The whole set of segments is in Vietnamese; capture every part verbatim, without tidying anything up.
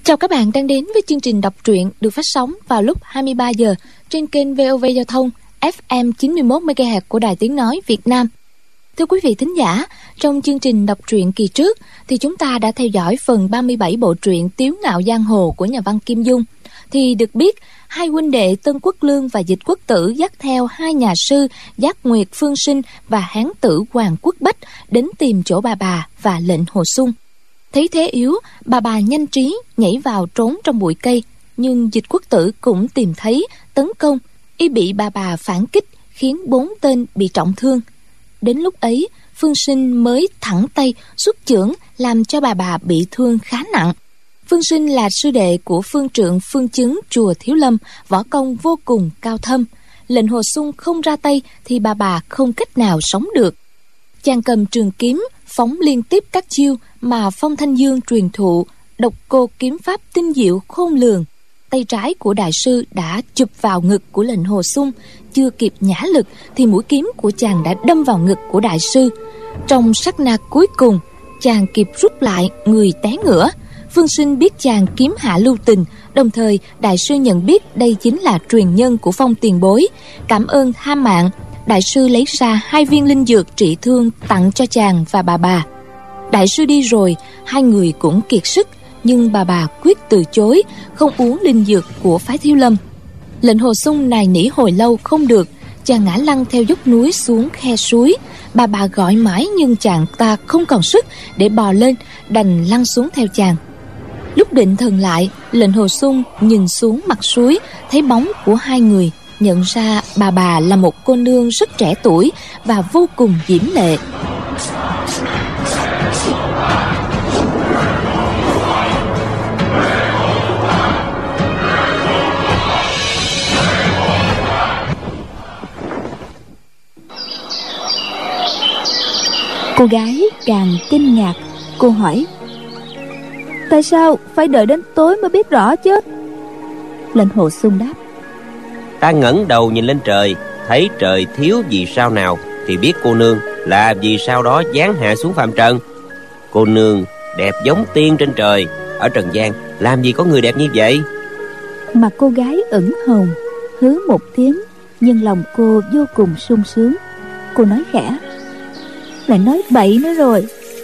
Chào các bạn đang đến với chương trình đọc truyện được phát sóng vào lúc hai mươi ba giờ trên kênh vê o vê Giao thông ép em chín mươi mốt mê ga héc của Đài Tiếng Nói Việt Nam. Thưa quý vị thính giả, trong chương trình đọc truyện kỳ trước thì chúng ta đã theo dõi phần ba mươi bảy bộ truyện Tiếu Ngạo Giang Hồ của nhà văn Kim Dung. Thì được biết, hai huynh đệ Tân Quốc Lương và Dịch Quốc Tử dắt theo hai nhà sư Giác Nguyệt Phương Sinh và hán tử Hoàng Quốc Bách đến tìm chỗ bà bà và lệnh Hồ Xung. Thấy thế yếu, bà bà nhanh trí nhảy vào trốn trong bụi cây, nhưng Dịch Quốc Tử cũng tìm thấy tấn công, y bị bà bà phản kích khiến bốn tên bị trọng thương. Đến lúc ấy, Phương Sinh mới thẳng tay xuất chưởng làm cho bà bà bị thương khá nặng. Phương Sinh là sư đệ của phương trượng Phương Chứng chùa Thiếu Lâm, võ công vô cùng cao thâm. Lệnh Hồ Xung không ra tay thì bà bà không cách nào sống được. Chàng cầm trường kiếm phóng liên tiếp các chiêu mà Phong Thanh Dương truyền thụ, độc cô kiếm pháp tinh diệu khôn lường. Tay trái của đại sư đã chụp vào ngực của Lệnh Hồ Xung, chưa kịp nhả lực thì mũi kiếm của chàng đã đâm vào ngực của đại sư. Trong sát na cuối cùng, chàng kịp rút lại, người té ngửa. Phương Sinh biết chàng kiếm hạ lưu tình, đồng thời đại sư nhận biết đây chính là truyền nhân của Phong tiền bối. Cảm ơn tha mạng, đại sư lấy ra hai viên linh dược trị thương tặng cho chàng và bà bà. Đại sư đi rồi, hai người cũng kiệt sức, nhưng bà bà quyết từ chối, không uống linh dược của phái Thiếu Lâm. Lệnh Hồ Xung nài nỉ hồi lâu không được, chàng ngã lăn theo dốc núi xuống khe suối. Bà bà gọi mãi nhưng chàng ta không còn sức để bò lên, đành lăn xuống theo chàng. Lúc định thần lại, Lệnh Hồ Xung nhìn xuống mặt suối, thấy bóng của hai người, nhận ra bà bà là một cô nương rất trẻ tuổi và vô cùng diễm lệ. Cô gái càng kinh ngạc, cô hỏi: tại sao phải đợi đến tối mới biết rõ chứ? Lệnh Hồ Xung đáp: ta ngẩng đầu nhìn lên trời, thấy trời thiếu vì sao nào thì biết cô nương là vì sao đó giáng hạ xuống phàm trần. Cô nương đẹp giống tiên trên trời, ở trần gian làm gì có người đẹp như vậy? Mặt cô gái ửng hồng, hứ một tiếng, nhưng lòng cô vô cùng sung sướng. Cô nói khẽ: lại nói bậy nữa rồi.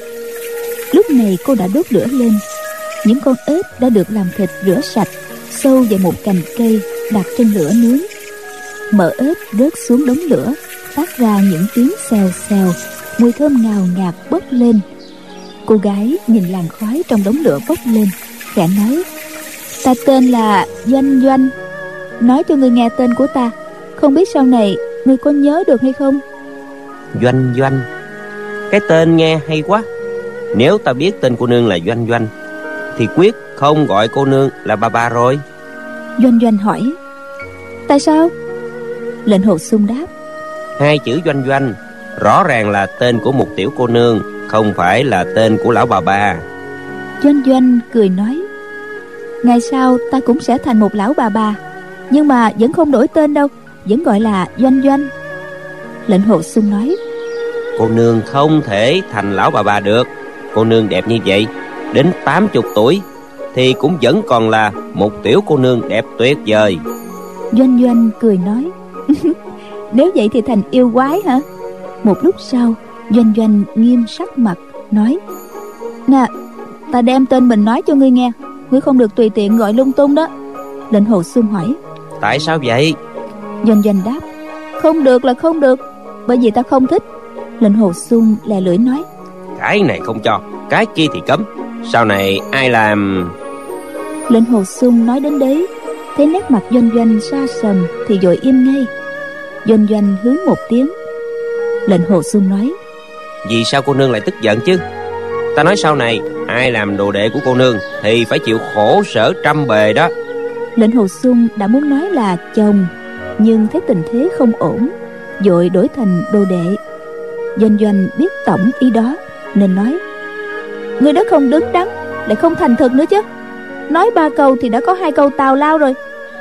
Lúc này cô đã đốt lửa lên. Những con ếch đã được làm thịt rửa sạch, sâu vào một cành cây đặt trên lửa nướng. Mỡ ếch rớt xuống đống lửa, phát ra những tiếng xèo xèo, mùi thơm ngào ngạt bốc lên. Cô gái nhìn làn khói trong đống lửa bốc lên, khẽ nói: ta tên là Doanh Doanh. Nói cho ngươi nghe tên của ta, không biết sau này ngươi có nhớ được hay không? Doanh Doanh, cái tên nghe hay quá. Nếu ta biết tên cô nương là Doanh Doanh thì quyết không gọi cô nương là bà bà rồi. Doanh Doanh hỏi: tại sao? Lệnh Hồ Xung đáp: hai chữ Doanh Doanh rõ ràng là tên của một tiểu cô nương, không phải là tên của lão bà bà. Doanh Doanh cười nói: ngày sau ta cũng sẽ thành một lão bà bà, nhưng mà vẫn không đổi tên đâu, vẫn gọi là Doanh Doanh. Lệnh Hồ Xung nói: cô nương không thể thành lão bà bà được. Cô nương đẹp như vậy, đến tám chục tuổi thì cũng vẫn còn là một tiểu cô nương đẹp tuyệt vời. Doanh Doanh cười nói: nếu vậy thì thành yêu quái hả? Một lúc sau, Doanh Doanh nghiêm sắc mặt nói: nè, ta đem tên mình nói cho ngươi nghe, ngươi không được tùy tiện gọi lung tung đó. Lệnh Hồ Xung hỏi: tại sao vậy? Doanh Doanh đáp: không được là không được, bởi vì ta không thích. Lệnh Hồ Xung lè lưỡi nói: cái này không cho, cái kia thì cấm, sau này ai làm? Lệnh Hồ Xung nói đến đấy, thấy nét mặt Doanh Doanh xa sầm thì vội im ngay. Doanh Doanh hứ một tiếng. Lệnh Hồ Xung nói: vì sao cô nương lại tức giận chứ? Ta nói sau này ai làm đồ đệ của cô nương thì phải chịu khổ sở trăm bề đó. Lệnh Hồ Xung đã muốn nói là chồng, nhưng thấy tình thế không ổn, vội đổi thành đồ đệ. Doanh Doanh biết tổng ý đó nên nói: ngươi đã không đứng đắn, lại không thành thực nữa chứ. Nói ba câu thì đã có hai câu tào lao rồi.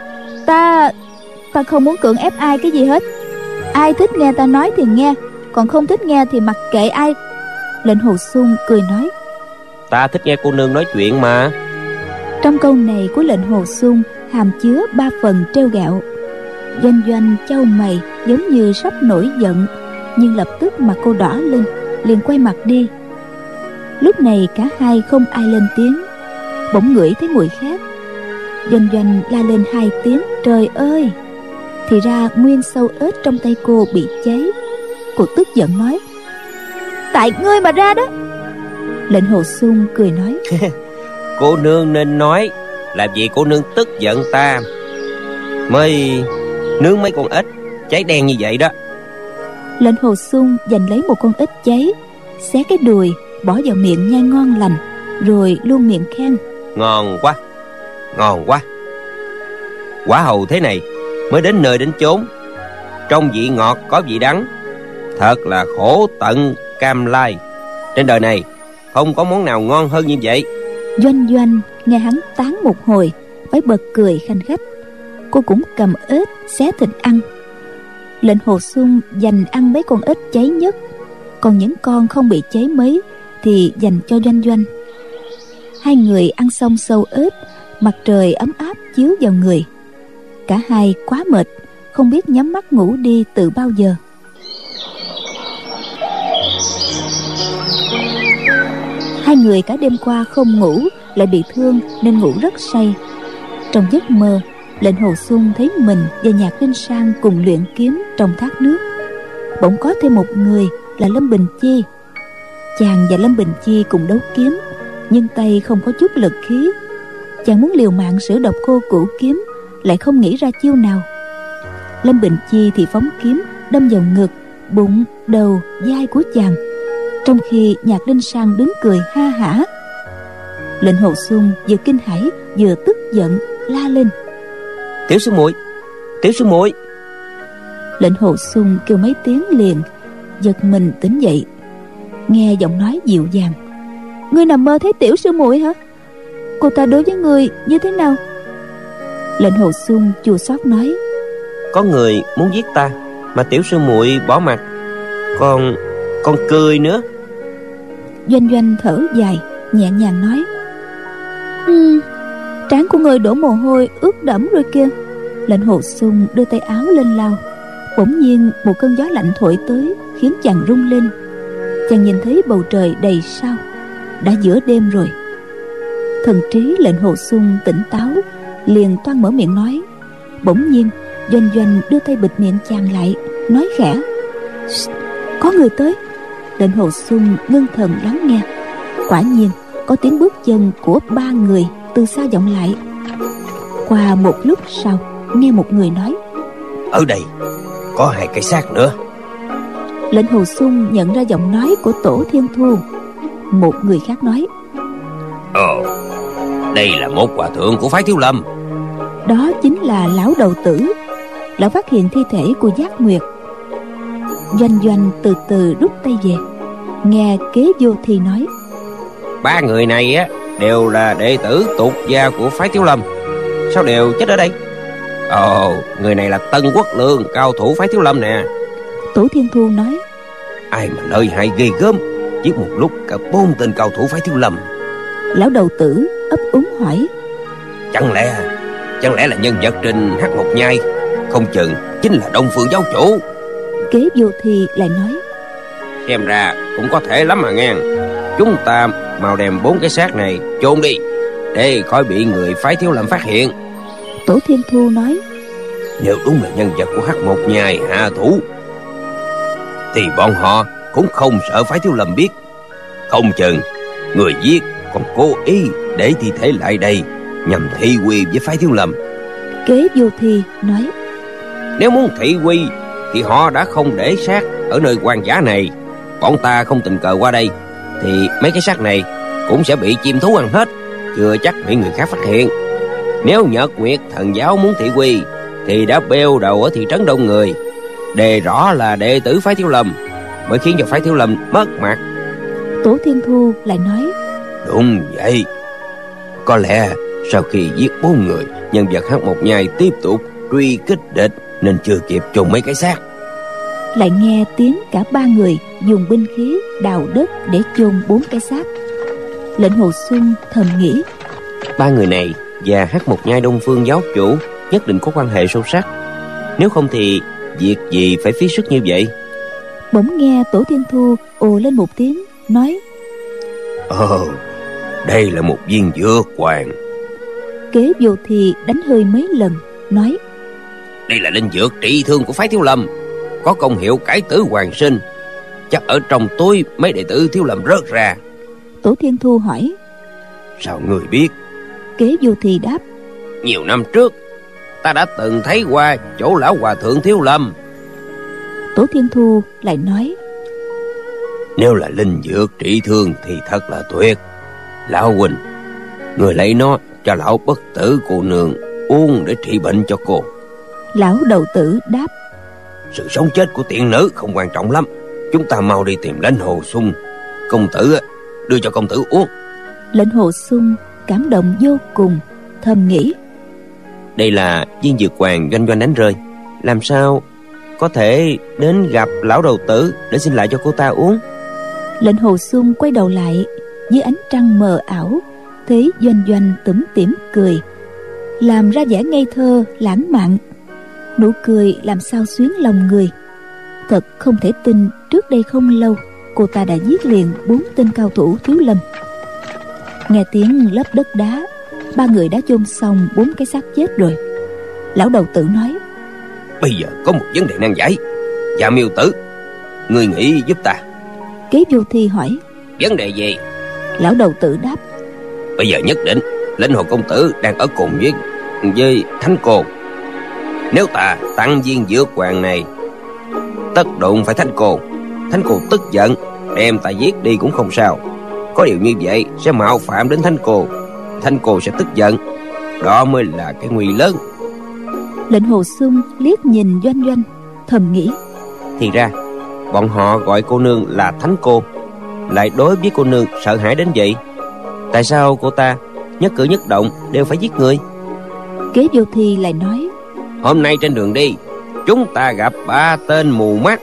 Ta Ta không muốn cưỡng ép ai cái gì hết. Ai thích nghe ta nói thì nghe, còn không thích nghe thì mặc kệ ai. Lệnh Hồ Xung cười nói: ta thích nghe cô nương nói chuyện mà. Trong câu này của lệnh Hồ Xung hàm chứa ba phần trêu ghẹo. Doanh Doanh chau mày giống như sắp nổi giận, nhưng lập tức mặt cô đỏ lên, liền quay mặt đi. Lúc này cả hai không ai lên tiếng. Bỗng ngửi thấy mùi khác. Doanh Doanh la lên hai tiếng trời ơi. Thì ra nguyên sâu ếch trong tay cô bị cháy. Cô tức giận nói: tại ngươi mà ra đó. Lệnh Hồ Xung cười nói: cô nương nên nói, làm gì cô nương tức giận ta, mới nướng mấy con ếch cháy đen như vậy đó. Lệnh Hồ Xung giành lấy một con ếch cháy, xé cái đùi bỏ vào miệng nhai ngon lành, rồi luôn miệng khen: ngon quá, ngon quá. Quả hầu thế này mới đến nơi đến chốn, trong vị ngọt có vị đắng, thật là khổ tận cam lai. Trên đời này không có món nào ngon hơn như vậy. Doanh Doanh nghe hắn tán một hồi, phải bật cười khanh khách. Cô cũng cầm ếch xé thịt ăn. Lệnh Hồ Xung dành ăn mấy con ếch cháy nhất, còn những con không bị cháy mấy thì dành cho Doanh Doanh. Hai người ăn xong sâu ếch, mặt trời ấm áp chiếu vào người. Cả hai quá mệt, không biết nhắm mắt ngủ đi từ bao giờ. Hai người cả đêm qua không ngủ, lại bị thương nên ngủ rất say. Trong giấc mơ, lệnh Hồ Xung thấy mình và Nhạc Linh Sang cùng luyện kiếm trong thác nước. Bỗng có thêm một người là Lâm Bình Chi. Chàng và Lâm Bình Chi cùng đấu kiếm, nhưng tay không có chút lực khí. Chàng muốn liều mạng sử độc cô cửu kiếm, lại không nghĩ ra chiêu nào. Lâm Bình Chi thì phóng kiếm đâm vào ngực, bụng, đầu, vai của chàng, trong khi Nhạc Linh Sang đứng cười ha hả. Lệnh Hồ Xung vừa kinh hãi vừa tức giận, la lên: tiểu sư muội, tiểu sư muội. Lệnh Hồ Xung kêu mấy tiếng liền, giật mình tỉnh dậy, nghe giọng nói dịu dàng: ngươi nằm mơ thấy tiểu sư muội hả? Cô ta đối với ngươi như thế nào? Lệnh Hồ Xung chua xót nói: có người muốn giết ta, mà tiểu sư muội bỏ mặt, còn còn cười nữa. Doanh Doanh thở dài, nhẹ nhàng nói: ừ, trán của người đổ mồ hôi ướt đẫm rồi kia. Lệnh Hồ Xung đưa tay áo lên lau. Bỗng nhiên một cơn gió lạnh thổi tới, khiến chàng rung lên. Chàng nhìn thấy bầu trời đầy sao, đã giữa đêm rồi. Thần trí lệnh Hồ Xung tỉnh táo, liền toan mở miệng nói. Bỗng nhiên Doanh Doanh đưa tay bịt miệng chàng lại, nói khẽ: có người tới. Lệnh Hồ Xung ngưng thần lắng nghe. Quả nhiên có tiếng bước chân của ba người từ xa vọng lại. Qua một lúc sau, nghe một người nói: ở đây có hai cái xác nữa. Lệnh Hồ Xung nhận ra giọng nói của Tổ Thiên Thu. Một người khác nói: ồ, đây là một hòa thượng của phái Thiếu Lâm. Đó chính là lão đầu tử. Lão phát hiện thi thể của Giác Nguyệt. Doanh Doanh từ từ rút tay về, nghe Kế Vô Thi nói: ba người này á đều là đệ tử tục gia của phái Thiếu Lâm, sao đều chết ở đây? Ồ, người này là Tân Quốc Lương, cao thủ phái Thiếu Lâm nè. Tổ Thiên Thu nói: ai mà lợi hại ghê gớm, giết một lúc cả bốn tên cao thủ phái Thiếu Lâm. Lão đầu tử ấp úng hỏi: Chẳng lẽ Chẳng lẽ là nhân vật trên Hắc Ngọc Nhai? Không chừng chính là Đông Phương giáo chủ. Kế Vô Thi lại nói: xem ra cũng có thể lắm mà nghe. Chúng ta mau đem bốn cái xác này chôn đi, để khỏi bị người phái Thiếu Lâm phát hiện. Tổ Thiên Thu nói: nếu đúng là nhân vật của Hắc Ngọc Nhai hạ thủ, thì bọn họ cũng không sợ phái Thiếu Lâm biết. Không chừng người giết còn cố ý để thi thể lại đây, nhằm thị quy với phái Thiếu Lâm. Kế Vô Thi nói: nếu muốn thị quy thì họ đã không để xác ở nơi hoang dã này. Bọn ta không tình cờ qua đây, thì mấy cái xác này cũng sẽ bị chim thú ăn hết, chưa chắc bị người khác phát hiện. Nếu Nhật Nguyệt thần giáo muốn thị quy, thì đã bêu đầu ở thị trấn đông người, đề rõ là đệ tử phái Thiếu Lâm, mới khiến cho phái Thiếu Lâm mất mặt. Tổ Thiên Thu lại nói: đúng vậy. Có lẽ sau khi giết bốn người, nhân vật Hắc Ngọc Nhai tiếp tục truy kích địch, nên chưa kịp chôn mấy cái xác. Lại nghe tiếng cả ba người dùng binh khí đào đất để chôn bốn cái xác. Lệnh Hồ Xuân thầm nghĩ: Ba người này và Hắc Một Nhai Đông Phương giáo chủ nhất định có quan hệ sâu sắc. Nếu không thì việc gì phải phí sức như vậy? Bỗng nghe Tổ Thiên Thu ồ lên một tiếng, nói: Ồ, đây là một viên dược hoàng. Kế Vô Thì đánh hơi mấy lần, nói: Đây là linh dược trị thương của phái Thiếu Lâm, có công hiệu cải tử hoàn sinh. Chắc ở trong túi mấy đệ tử Thiếu Lâm rớt ra. Tổ Thiên Thu hỏi: Sao người biết? Kế Vô Thì đáp: Nhiều năm trước ta đã từng thấy qua chỗ lão hòa thượng Thiếu Lâm. Tổ Thiên Thu lại nói: Nếu là linh dược trị thương thì thật là tuyệt. Lão huynh, người lấy nó cho lão bất tử cô nương uống để trị bệnh cho cô. Lão đầu tử đáp: Sự sống chết của tiện nữ không quan trọng lắm. Chúng ta mau đi tìm Lãnh Hồ Sung. Công tử đưa cho công tử uống. Lãnh Hồ Sung cảm động vô cùng, thầm nghĩ: Đây là viên dược hoàng Doanh Doanh đánh rơi, làm sao có thể đến gặp lão đầu tử để xin lại cho cô ta uống? Lãnh Hồ Sung quay đầu lại, dưới ánh trăng mờ ảo thấy Doanh Doanh tủm tỉm cười, làm ra vẻ ngây thơ lãng mạn. Nụ cười làm sao xuyến lòng người. Thật không thể tin trước đây không lâu cô ta đã giết liền bốn tên cao thủ Thiếu Lâm. Nghe tiếng lấp đất đá, ba người đã chôn xong bốn cái xác chết rồi. Lão đầu tử nói: Bây giờ có một vấn đề nan giải. Dạ Miêu tử, người nghĩ giúp ta. Kế Vô Thi hỏi: Vấn đề gì? Lão đầu tử đáp: Bây giờ nhất định Lãnh Hồ công tử đang ở cùng với với Thánh cô. Nếu ta tặng viên dược hoàng này tất đụng phải Thánh cô, Thánh cô tức giận đem ta giết đi cũng không sao. Có điều như vậy sẽ mạo phạm đến Thánh cô, Thánh cô sẽ tức giận. Đó mới là cái nguy lớn. Lãnh Hồ Sung liếc nhìn Doanh Doanh, thầm nghĩ: Thì ra bọn họ gọi cô nương là Thánh cô, lại đối với cô nương sợ hãi đến vậy. Tại sao cô ta nhất cử nhất động đều phải giết người? Kế Vô Thi lại nói: Hôm nay trên đường đi, chúng ta gặp ba tên mù mắt,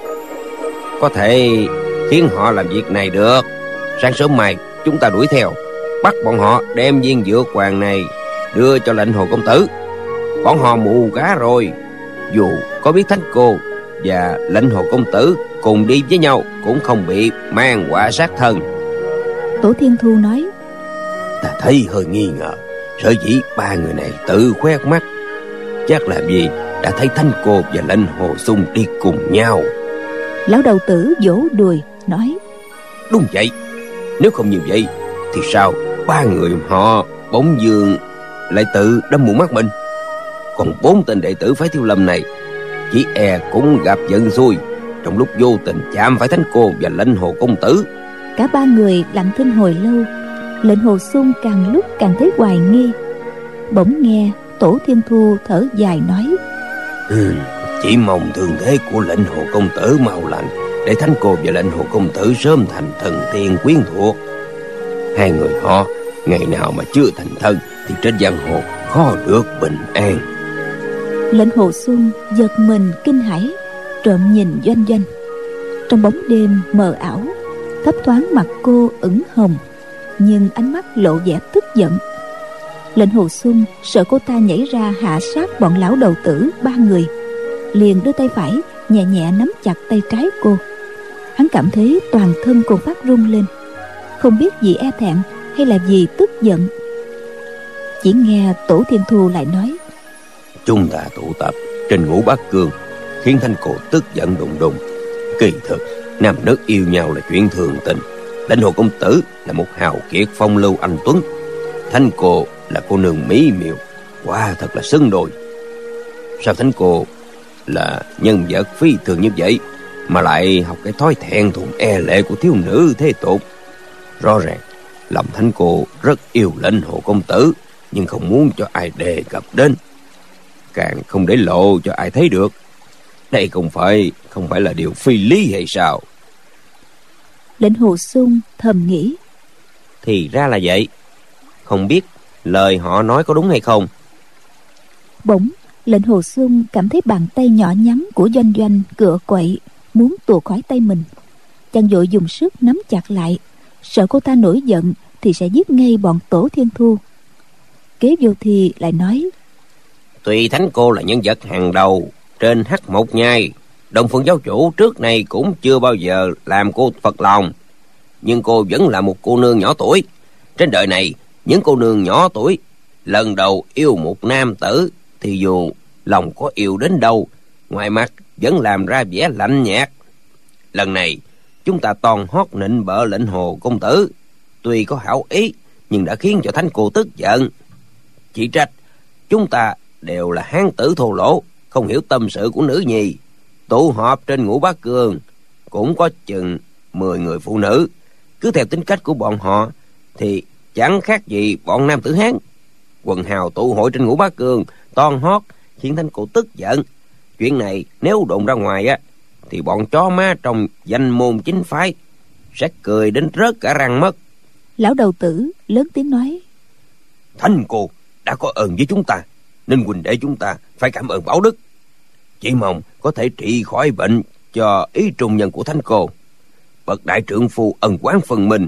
có thể khiến họ làm việc này được. Sáng sớm mai chúng ta đuổi theo, bắt bọn họ đem viên dược hoàng này đưa cho Lãnh Hồ công tử. Bọn họ mù cá rồi, dù có biết Thánh cô và Lãnh Hồ công tử cùng đi với nhau cũng không bị mang họa sát thân. Tổ Thiên Thu nói: Ta thấy hơi nghi ngờ, sở dĩ ba người này tự khoét mắt, chắc là vì đã thấy Thánh cô và Lãnh Hồ Sung đi cùng nhau. Lão đầu tử vỗ đùi nói: Đúng vậy. Nếu không như vậy thì sao ba người họ bỗng dưng lại tự đâm mù mắt mình? Còn bốn tên đệ tử phái Thiếu Lâm này chỉ e cũng gặp giận xui, trong lúc vô tình chạm phải Thánh cô và Lãnh Hồ công tử. Cả ba người lặng thinh hồi lâu. Lãnh Hồ Sung càng lúc càng thấy hoài nghi. Bỗng nghe Tổ Thiên Thu thở dài nói: ừ, Chỉ mong thương thế của Lãnh Hồ công tử mau lành, để Thánh cô và Lãnh Hồ công tử sớm thành thần tiên quyến thuộc. Hai người họ ngày nào mà chưa thành thân thì trên giang hồ khó được bình an. Lãnh Hồ Sung giật mình kinh hãi, trộm nhìn Doanh Doanh. Trong bóng đêm mờ ảo, thấp thoáng mặt cô ửng hồng, nhưng ánh mắt lộ vẻ tức giận. Lãnh Hồ Sung sợ cô ta nhảy ra hạ sát bọn lão đầu tử ba người, liền đưa tay phải nhẹ nhẹ nắm chặt tay trái cô. Hắn cảm thấy toàn thân cô phát run lên, không biết vì e thẹn hay là vì tức giận. Chỉ nghe Tổ Thiên Thu lại nói: Chúng ta tụ tập trên Ngũ Bát Cương, khiến Thánh cô tức giận đùng đùng. Kỳ thực nam nữ yêu nhau là chuyện thường tình. Lãnh Hồ công tử là một hào kiệt phong lưu anh tuấn, Thánh cô là cô nương mỹ miều, quả thật là xứng đôi. Sao Thánh cô là nhân vật phi thường như vậy mà lại học cái thói thẹn thùng e lệ của thiếu nữ thế tục? Rõ ràng lòng Thánh cô rất yêu Lãnh Hồ công tử, nhưng không muốn cho ai đề cập đến, càng không để lộ cho ai thấy được. Đây không phải không phải là điều phi lý hay sao? Lãnh Hồ Sung thầm nghĩ: Thì ra là vậy. Không biết lời họ nói có đúng hay không? Bỗng Lãnh Hồ Sung cảm thấy bàn tay nhỏ nhắn của Doanh Doanh cựa quậy, muốn tuột khỏi tay mình. Chàng vội dùng sức nắm chặt lại, sợ cô ta nổi giận thì sẽ giết ngay bọn Tổ Thiên Thu. Kế Vô Thi lại nói: Tuy thánh cô là nhân vật hàng đầu trên Hắc Một Nhai, Đông Phương giáo chủ trước này cũng chưa bao giờ làm cô phật lòng, nhưng cô vẫn là một cô nương nhỏ tuổi. Trên đời này, những cô nương nhỏ tuổi lần đầu yêu một nam tử thì dù lòng có yêu đến đâu, ngoài mặt vẫn làm ra vẻ lạnh nhạt. Lần này chúng ta toàn hót nịnh bợ Lệnh Hồ công tử, tuy có hảo ý nhưng đã khiến cho thánh cô tức giận. Chỉ trách chúng ta đều là hán tử thô lỗ, không hiểu tâm sự của nữ nhi. Tụ họp trên Ngũ Bá Cương cũng có chừng mười người phụ nữ, cứ theo tính cách của bọn họ thì chẳng khác gì bọn nam tử Hán. Quần hào tụ hội trên Ngũ Bá Cương toàn hót khiến thánh cô tức giận. Chuyện này nếu đồn ra ngoài á thì bọn chó má trong danh môn chính phái sẽ cười đến rớt cả răng mất. Lão đầu tử lớn tiếng nói: Thánh cô đã có ơn với chúng ta, nên huynh đệ chúng ta phải cảm ơn báo đức. Chỉ mong có thể trị khỏi bệnh cho ý trung nhân của thánh cô. Bậc đại trượng phu ân oán phân minh,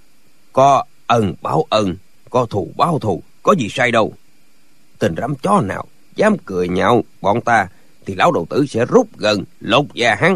có ân báo ân, có thù báo thù, có gì sai đâu. Tên rắm chó nào dám cười nhạo bọn ta thì lão đầu tử sẽ rút gần lột da hắn.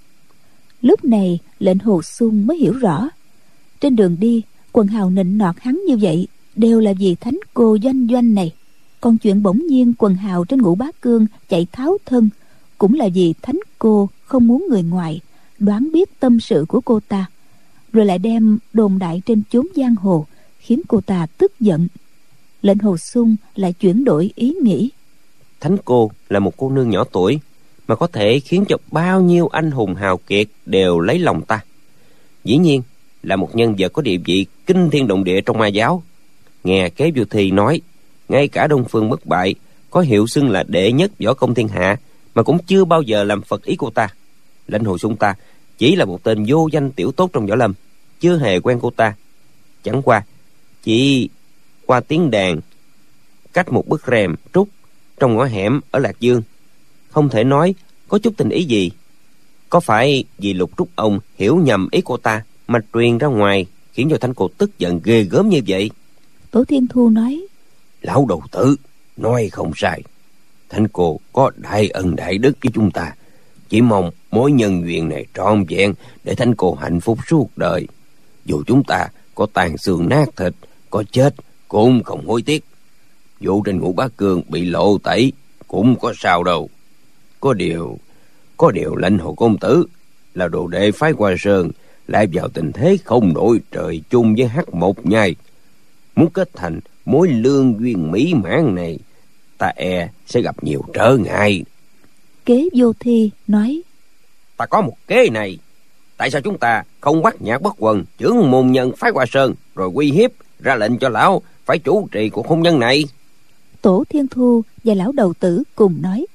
Lúc này Lệnh Hồ Xung mới hiểu rõ, trên đường đi quần hào nịnh nọt hắn như vậy đều là vì thánh cô Doanh Doanh này. Còn chuyện bỗng nhiên quần hào trên Ngũ Bá Cương chạy tháo thân cũng là vì thánh cô không muốn người ngoài đoán biết tâm sự của cô ta, rồi lại đem đồn đại trên chốn giang hồ, khiến cô ta tức giận. Lệnh Hồ Xung lại chuyển đổi ý nghĩ. Thánh cô là một cô nương nhỏ tuổi mà có thể khiến cho bao nhiêu anh hùng hào kiệt đều lấy lòng ta. Dĩ nhiên là một nhân vật có địa vị kinh thiên động địa trong ma giáo. Nghe Kế Vô Thi nói, ngay cả Đông Phương Bất Bại có hiệu xưng là đệ nhất võ công thiên hạ mà cũng chưa bao giờ làm phật ý cô ta. Lệnh Hồ Xung ta chỉ là một tên vô danh tiểu tốt trong võ lâm, chưa hề quen cô ta. Chẳng qua chỉ qua tiếng đàn cách một bức rèm trúc trong ngõ hẻm ở Lạc Dương, không thể nói có chút tình ý gì. Có phải vì Lục Trúc ông hiểu nhầm ý cô ta mà truyền ra ngoài, khiến cho thánh cô tức giận ghê gớm như vậy? Tổ Thiên Thu nói: Lão đầu tử nói không sai, thánh cô có đại ân đại đức với chúng ta. Chỉ mong mối nhân duyên này trọn vẹn để thánh cô hạnh phúc suốt đời. Dù chúng ta có tàn xương nát thịt, có chết cũng không hối tiếc. Vụ trên Ngũ Bá Cương bị lộ tẩy cũng có sao đâu. Có điều Có điều Lệnh Hồ công tử là đồ đệ phái Hoa Sơn, lại vào tình thế không đội trời chung với Hắc Một Nhai. Muốn kết thành mối lương duyên mỹ mãn này, ta e sẽ gặp nhiều trở ngại. Kế Vô Thi nói: Ta có một kế này. Tại sao chúng ta không bắt Nhạc Bất Quần, trưởng môn nhân phái Hoa Sơn, rồi uy hiếp ra lệnh cho lão phải chủ trì cuộc hôn nhân này? Tổ Thiên Thu và lão đầu tử cùng nói: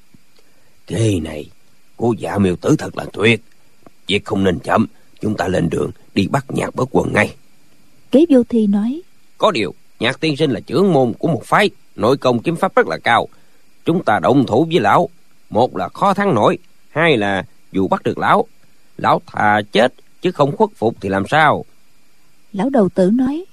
Kế này của Dạ Miêu tử thật là tuyệt. Việc không nên chậm, chúng ta lên đường đi bắt Nhạc Bất Quần ngay. Kế Vô Thi nói: Có điều Nhạc tiên sinh là trưởng môn của một phái, nội công kiếm pháp rất là cao. Chúng ta động thủ với lão, một là khó thắng nổi, hai là dù bắt được lão, lão thà chết chứ không khuất phục thì làm sao? Lão đầu tử nói: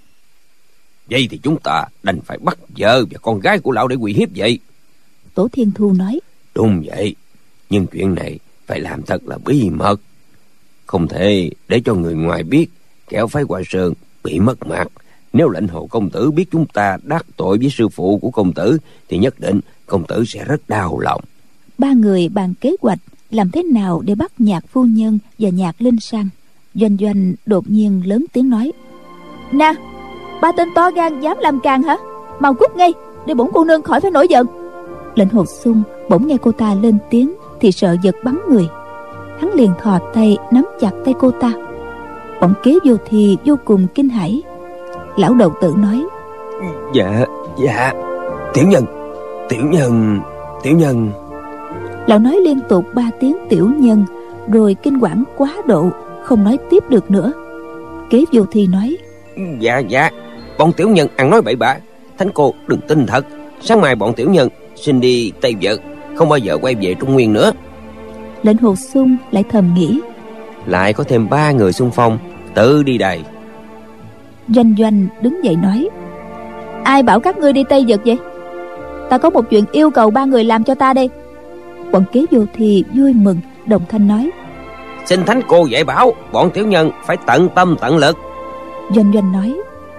Vậy thì chúng ta đành phải bắt vợ và con gái của lão để uy hiếp vậy. Tổ Thiên Thu nói: Đúng vậy, nhưng chuyện này phải làm thật là bí mật, không thể để cho người ngoài biết, kẻo phái Hoa Sơn bị mất mặt. Nếu Lệnh Hồ công tử biết chúng ta đắc tội với sư phụ của công tử thì nhất định công tử sẽ rất đau lòng. Ba người bàn kế hoạch làm thế nào để bắt Nhạc phu nhân và Nhạc Linh Sang. Doanh Doanh đột nhiên lớn tiếng nói: Nè, ba tên to gan dám làm càng hả? Mau cút ngay để bổn cô nương khỏi phải nổi giận. Lệnh Hồ Xung bỗng nghe cô ta lên tiếng thì sợ giật bắn người. Hắn liền thò tay nắm chặt tay cô ta. Bọn Kế Vô Thi vô cùng kinh hãi. Lão đầu tử nói: Dạ, dạ, tiểu nhân, tiểu nhân, tiểu nhân. Lão nói liên tục ba tiếng tiểu nhân, rồi kinh quản quá độ, không nói tiếp được nữa. Kế Vô Thi nói: Dạ, dạ, bọn tiểu nhân ăn nói bậy bạ, thánh cô đừng tin thật. Sáng mai bọn tiểu nhân xin đi Tây Vợ, không bao giờ quay về Trung Nguyên nữa. Lệnh Hồ Xung lại thầm nghĩ: lại có thêm ba người xung phong, tự đi đày. Doanh Doanh đứng dậy nói: Ai bảo các ngươi đi Tây Vực vậy? Ta có một chuyện yêu cầu ba người làm cho ta đây. Bọn Kế Vô Thì vui mừng đồng thanh nói: Xin thánh cô dạy bảo, bọn tiểu nhân phải tận tâm tận lực. Doanh Doanh nói: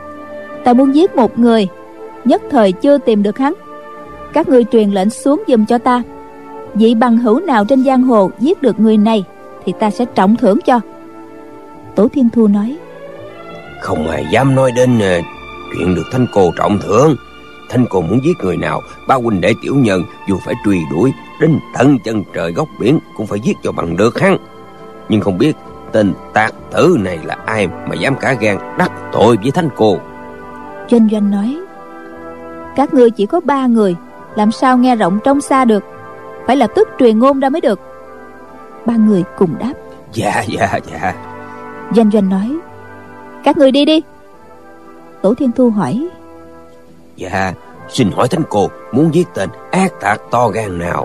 Ta muốn giết một người, nhất thời chưa tìm được hắn. Các ngươi truyền lệnh xuống giùm cho ta. Vị bằng hữu nào trên giang hồ giết được người này thì ta sẽ trọng thưởng cho. Tổ Thiên Thu nói: Không ai dám nói đến uh, chuyện được thánh cô trọng thưởng. Thánh cô muốn giết người nào, ba huynh đệ tiểu nhân dù phải truy đuổi đến tận chân trời góc biển cũng phải giết cho bằng được hắn. Nhưng không biết tên tạc tử này là ai mà dám cả gan đắc tội với thánh cô. Doanh Doanh nói: Các ngươi chỉ có ba người, làm sao nghe rộng trong xa được, phải lập tức truyền ngôn ra mới được. Ba người cùng đáp: Dạ dạ dạ. Doanh Doanh nói: Các ngươi đi đi. Tổ Thiên Thu hỏi: Dạ, xin hỏi thánh cô muốn giết tên ác tạc to gan nào?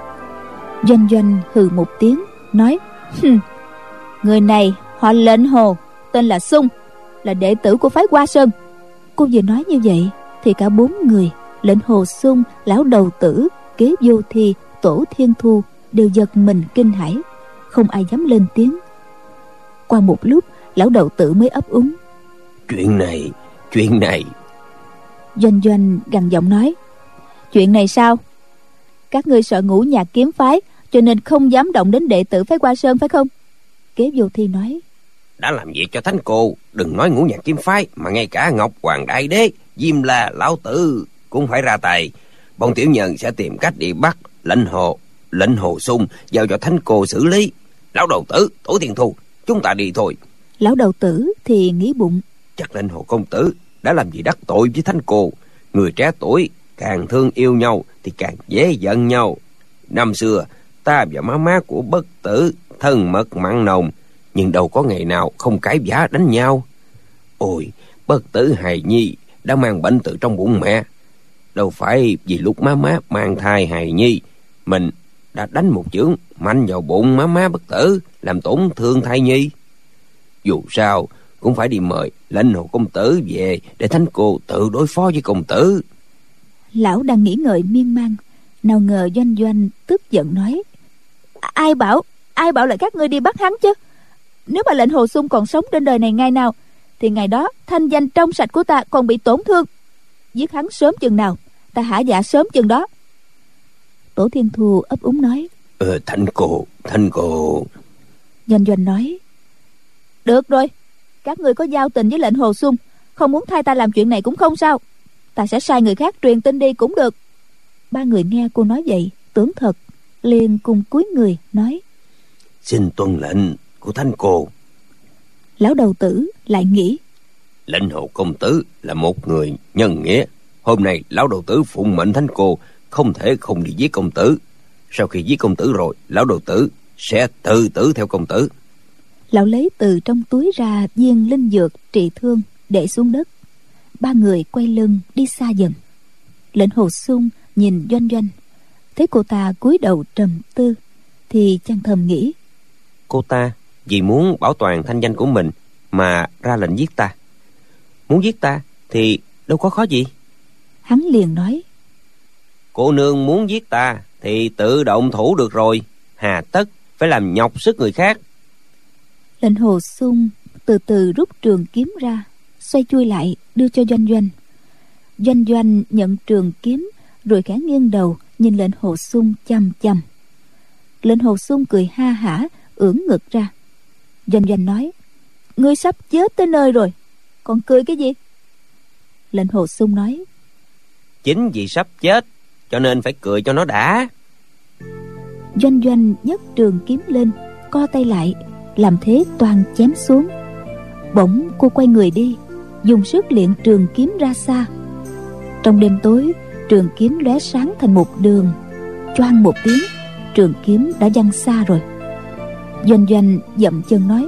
Doanh Doanh hừ một tiếng nói: Hừm, người này họ Lệnh Hồ, tên là Sung, là đệ tử của phái Hoa Sơn. Cô vừa nói như vậy thì cả bốn người, Lệnh Hồ, Sung, lão đầu tử, Kế Vô Thi, Tổ Thiên Thu đều giật mình kinh hãi, không ai dám lên tiếng. Qua một lúc, lão đầu tử mới ấp úng: Chuyện này, chuyện này. Doanh Doanh gằn giọng nói: Chuyện này sao? Các ngươi sợ Ngũ Nhạc kiếm phái cho nên không dám động đến đệ tử phái Hoa Sơn phải không? Kế Vô Thi nói: Đã làm việc cho thánh cô, đừng nói Ngũ Nhạc kiếm phái, mà ngay cả Ngọc Hoàng Đại Đế, Diêm La lão tử cũng phải ra tay. Bọn tiểu nhân sẽ tìm cách đi bắt Lệnh Hồ, Lệnh Hồ Sung giao cho thánh cô xử lý. Lão đầu tử, Tổ Thiên Thu, chúng ta đi thôi. Lão đầu tử thì nghĩ bụng: Chắc Lệnh Hồ công tử đã làm gì đắc tội với thánh cô. Người trẻ tuổi càng thương yêu nhau thì càng dễ giận nhau. Năm xưa ta và má má của Bất Tử thân mật mặn nồng, nhưng đâu có ngày nào không cãi vã đánh nhau. Ôi, Bất Tử hài nhi đã mang bệnh từ trong bụng mẹ. Đâu phải vì lúc má má mang thai hài nhi, mình đã đánh một chưởng mạnh vào bụng má má Bất Tử, làm tổn thương thai nhi. Dù sao cũng phải đi mời Lệnh Hồ công tử về để thánh cô tự đối phó với công tử. Lão đang nghĩ ngợi miên man, nào ngờ Doanh Doanh tức giận nói: Ai bảo ai bảo là các ngươi đi bắt hắn chứ? Nếu mà Lệnh Hồ Sung còn sống trên đời này ngày nào thì ngày đó thanh danh trong sạch của ta còn bị tổn thương. Giết hắn sớm chừng nào, ta hả dạ sớm chừng đó. Tổ Thiên Thu ấp úng nói: Ờ, thánh cô, thánh cô. Doanh Doanh nói: Được rồi, các ngươi có giao tình với Lệnh Hồ Sung, không muốn thay ta làm chuyện này cũng không sao. Ta sẽ sai người khác truyền tin đi cũng được. Ba người nghe cô nói vậy tưởng thật, liền cùng cúi người nói: Xin tuân lệnh của thánh cô. Lão đầu tử lại nghĩ: Lệnh Hồ công tử là một người nhân nghĩa. Hôm nay lão đầu tử phụng mệnh thánh cô, không thể không đi giết công tử. Sau khi giết công tử rồi, lão đầu tử sẽ tự tử theo công tử. Lão lấy từ trong túi ra viên linh dược trị thương, để xuống đất. Ba người quay lưng đi xa dần. Lệnh Hồ Sung nhìn Doanh Doanh, thấy cô ta cúi đầu trầm tư thì chàng thầm nghĩ: Cô ta vì muốn bảo toàn thanh danh của mình mà ra lệnh giết ta. Muốn giết ta thì đâu có khó gì. Hắn liền nói: Cô nương muốn giết ta thì tự động thủ được rồi, hà tất phải làm nhọc sức người khác. Lệnh Hồ Sung từ từ rút trường kiếm ra, xoay chui lại đưa cho Doanh Doanh. Doanh Doanh nhận trường kiếm rồi khẽ nghiêng đầu nhìn Lệnh Hồ Sung chăm chăm. Lệnh Hồ Sung cười ha hả, ưỡn ngực ra. Doanh Doanh nói: Ngươi sắp chết tới nơi rồi, còn cười cái gì? Lệnh Hồ Sung nói: Chính vì sắp chết cho nên phải cười cho nó đã. Doanh Doanh nhấc trường kiếm lên, co tay lại, làm thế toàn chém xuống. Bỗng cô quay người đi, dùng sức liệng trường kiếm ra xa. Trong đêm tối, trường kiếm lóe sáng thành một đường. Choang một tiếng, trường kiếm đã văng xa rồi. Doanh Doanh dậm chân nói: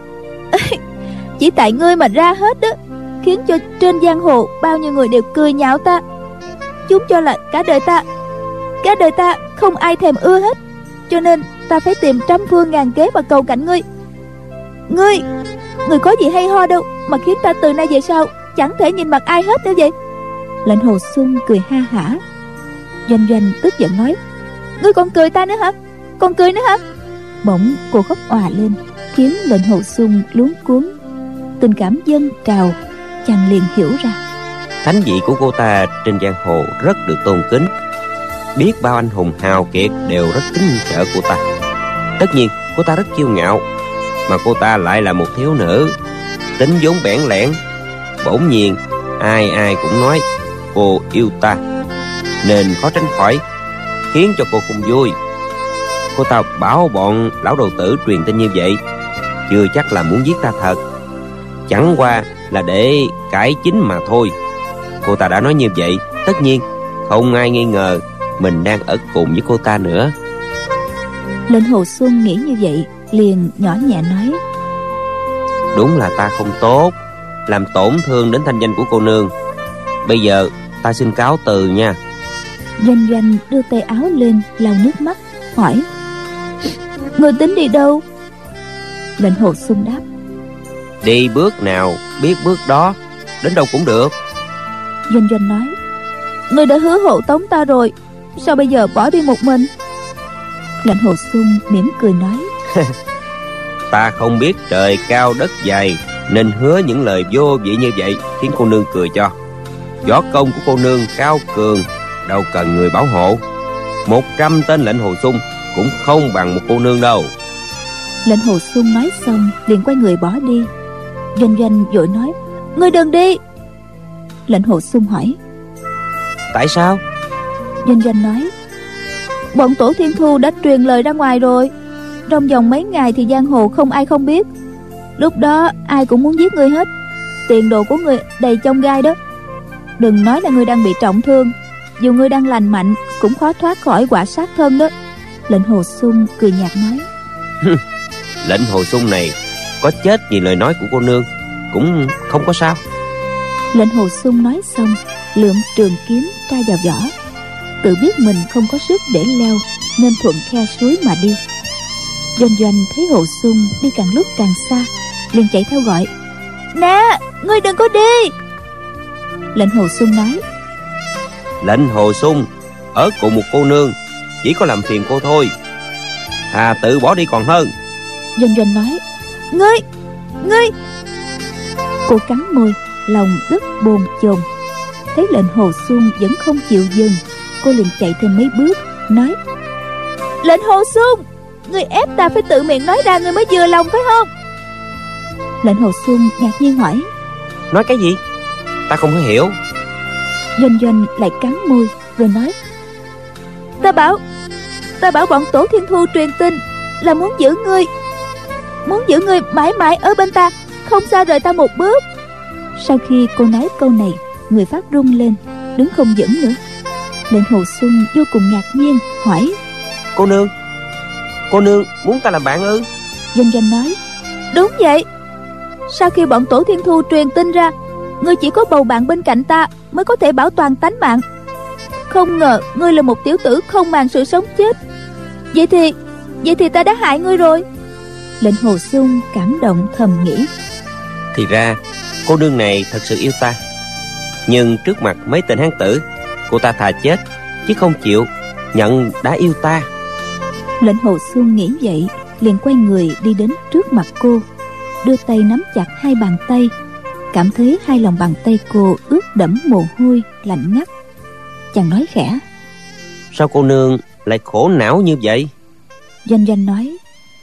Chỉ tại ngươi mà ra hết đó, khiến cho trên giang hồ bao nhiêu người đều cười nhạo ta. Chúng cho là cả đời ta Cả đời ta không ai thèm ưa hết, cho nên ta phải tìm trăm phương ngàn kế mà cầu cạnh ngươi. Ngươi Ngươi có gì hay ho đâu mà khiến ta từ nay về sau chẳng thể nhìn mặt ai hết nữa vậy? Lệnh Hồ Xuân cười ha hả. Doanh Doanh tức giận nói: Ngươi còn cười ta nữa hả? Còn cười nữa hả? Bỗng cô khóc òa lên, khiến Lệnh Hồ Xuân luống cuống. Tình cảm dâng trào, chàng liền hiểu ra thánh vị của cô ta trên giang hồ rất được tôn kính. Biết bao anh hùng hào kiệt đều rất kính sợ cô ta. Tất nhiên cô ta rất kiêu ngạo, mà cô ta lại là một thiếu nữ, tính vốn bẽn lẽn. Bỗng nhiên ai ai cũng nói cô yêu ta, nên khó tránh khỏi khiến cho cô không vui. Cô ta bảo bọn lão đầu tử truyền tin như vậy, chưa chắc là muốn giết ta thật, chẳng qua là để cải chính mà thôi. Cô ta đã nói như vậy, tất nhiên không ai nghi ngờ mình đang ở cùng với cô ta nữa. Lệnh Hồ Xuân nghĩ như vậy, liền nhỏ nhẹ nói: Đúng là ta không tốt, làm tổn thương đến thanh danh của cô nương. Bây giờ ta xin cáo từ nha. Doanh Doanh đưa tay áo lên lau nước mắt, hỏi: Người tính đi đâu? Lệnh Hồ Xuân đáp: Đi bước nào biết bước đó, đến đâu cũng được. Doanh Doanh nói: Người đã hứa hộ tống ta rồi, sao bây giờ bỏ đi một mình? Lệnh Hồ Xuân mỉm cười nói: Ta không biết trời cao đất dày, nên hứa những lời vô vị như vậy, khiến cô nương cười cho. Võ công của cô nương cao cường, đâu cần người bảo hộ. Một trăm tên Lệnh Hồ Xuân cũng không bằng một cô nương đâu. Lệnh Hồ Xuân nói xong liền quay người bỏ đi. Doanh Doanh vội nói: Ngươi đừng đi. Lệnh Hồ Xuân hỏi: Tại sao? Doanh Doanh nói: Bọn Tổ Thiên Thu đã truyền lời ra ngoài rồi. Trong vòng mấy ngày thì giang hồ không ai không biết. Lúc đó ai cũng muốn giết ngươi hết. Tiền đồ của ngươi đầy chông gai đó. Đừng nói là ngươi đang bị trọng thương, dù ngươi đang lành mạnh cũng khó thoát khỏi quả sát thân đó. Lệnh Hồ Xuân cười nhạt nói: Lệnh Hồ Xuân này có chết vì lời nói của cô nương cũng không có sao. Lệnh Hồ Xuân nói xong, lượm trường kiếm tra vào vỏ, tự biết mình không có sức để leo, nên thuận khe suối mà đi. Doanh Doanh thấy Hồ Xuân đi càng lúc càng xa, liền chạy theo gọi: Nè, ngươi đừng có đi. Lệnh Hồ Xuân nói: Lệnh Hồ Xuân ở cùng một cô nương chỉ có làm phiền cô thôi, thà tự bỏ đi còn hơn. Doanh Doanh nói: Ngươi, ngươi. Cô cắn môi, lòng rất bồn chồn. Thấy Lệnh Hồ Xuân vẫn không chịu dừng, cô liền chạy thêm mấy bước, nói: Lệnh Hồ Xuân, ngươi ép ta phải tự miệng nói ra ngươi mới vừa lòng phải không? Lệnh Hồ Xuân ngạc nhiên hỏi: Nói cái gì? Ta không có hiểu. Doanh Doanh lại cắn môi rồi nói: Ta bảo, ta bảo bọn Tổ Thiên Thu truyền tin là muốn giữ ngươi, muốn giữ ngươi mãi mãi ở bên ta, không xa rời ta một bước. Sau khi cô nói câu này, người phát run lên, đứng không vững nữa. Lệnh Hồ Xuân vô cùng ngạc nhiên hỏi: Cô nương, cô nương muốn ta làm bạn ư? Doanh Doanh nói: Đúng vậy. Sau khi bọn Tổ Thiên Thu truyền tin ra, ngươi chỉ có bầu bạn bên cạnh ta mới có thể bảo toàn tánh mạng. Không ngờ ngươi là một tiểu tử không màng sự sống chết. Vậy thì, vậy thì ta đã hại ngươi rồi. Lệnh Hồ Xuân cảm động thầm nghĩ: Thì ra cô nương này thật sự yêu ta, nhưng trước mặt mấy tên hán tử, cô ta thà chết chứ không chịu nhận đã yêu ta. Lệnh Hồ Xuân nghĩ vậy, liền quay người đi đến trước mặt cô, đưa tay nắm chặt hai bàn tay, cảm thấy hai lòng bàn tay cô ướt đẫm mồ hôi lạnh ngắt. Chàng nói khẽ: Sao cô nương lại khổ não như vậy? Doanh Doanh nói: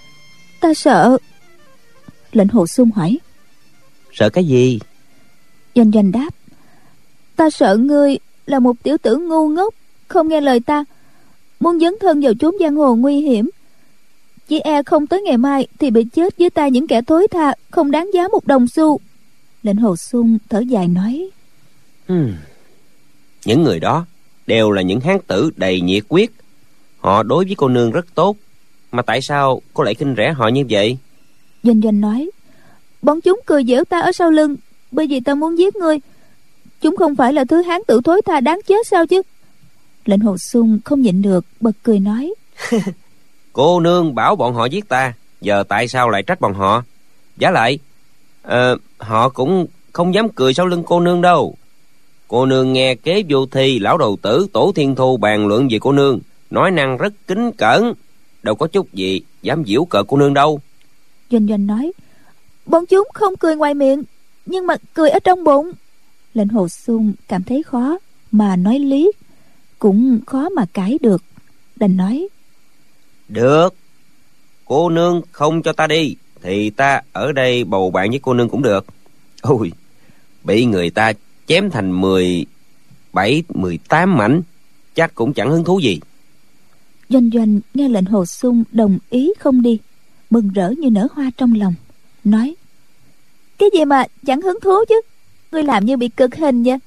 Ta sợ. Lệnh Hồ Xuân hỏi: Sợ cái gì? Doanh Doanh đáp: Ta sợ ngươi là một tiểu tử ngu ngốc, không nghe lời ta, muốn dấn thân vào chốn giang hồ nguy hiểm. Chỉ e không tới ngày mai thì bị chết với ta những kẻ thối tha, không đáng giá một đồng xu. Lệnh Hồ Xuân thở dài nói: hmm. Những người đó đều là những hán tử đầy nhiệt quyết. Họ đối với cô nương rất tốt, mà tại sao cô lại khinh rẻ họ như vậy? Doanh Doanh nói: Bọn chúng cười giễu ta ở sau lưng, bởi vì ta muốn giết ngươi. Chúng không phải là thứ hán tử thối tha đáng chết sao chứ? Lệnh Hồ Xuân không nhịn được, bật cười nói: Cô nương bảo bọn họ giết ta, giờ tại sao lại trách bọn họ? Giả lại uh, họ cũng không dám cười sau lưng cô nương đâu. Cô nương nghe kế vô thi, lão đầu tử Tổ Thiên Thu bàn luận về cô nương, nói năng rất kính cẩn, đâu có chút gì dám giễu cợt cô nương đâu. Doanh Doanh nói: Bọn chúng không cười ngoài miệng, nhưng mà cười ở trong bụng. Lệnh Hồ Xung cảm thấy khó mà nói lý, cũng khó mà cãi được, đành nói: Được, cô nương không cho ta đi thì ta ở đây bầu bạn với cô nương cũng được. Ôi, bị người ta chém thành mười bảy, mười tám mảnh, chắc cũng chẳng hứng thú gì. Doanh Doanh nghe Lệnh Hồ Xung đồng ý không đi, mừng rỡ như nở hoa trong lòng, nói: Cái gì mà chẳng hứng thú chứ, ngươi làm như bị cực hình vậy.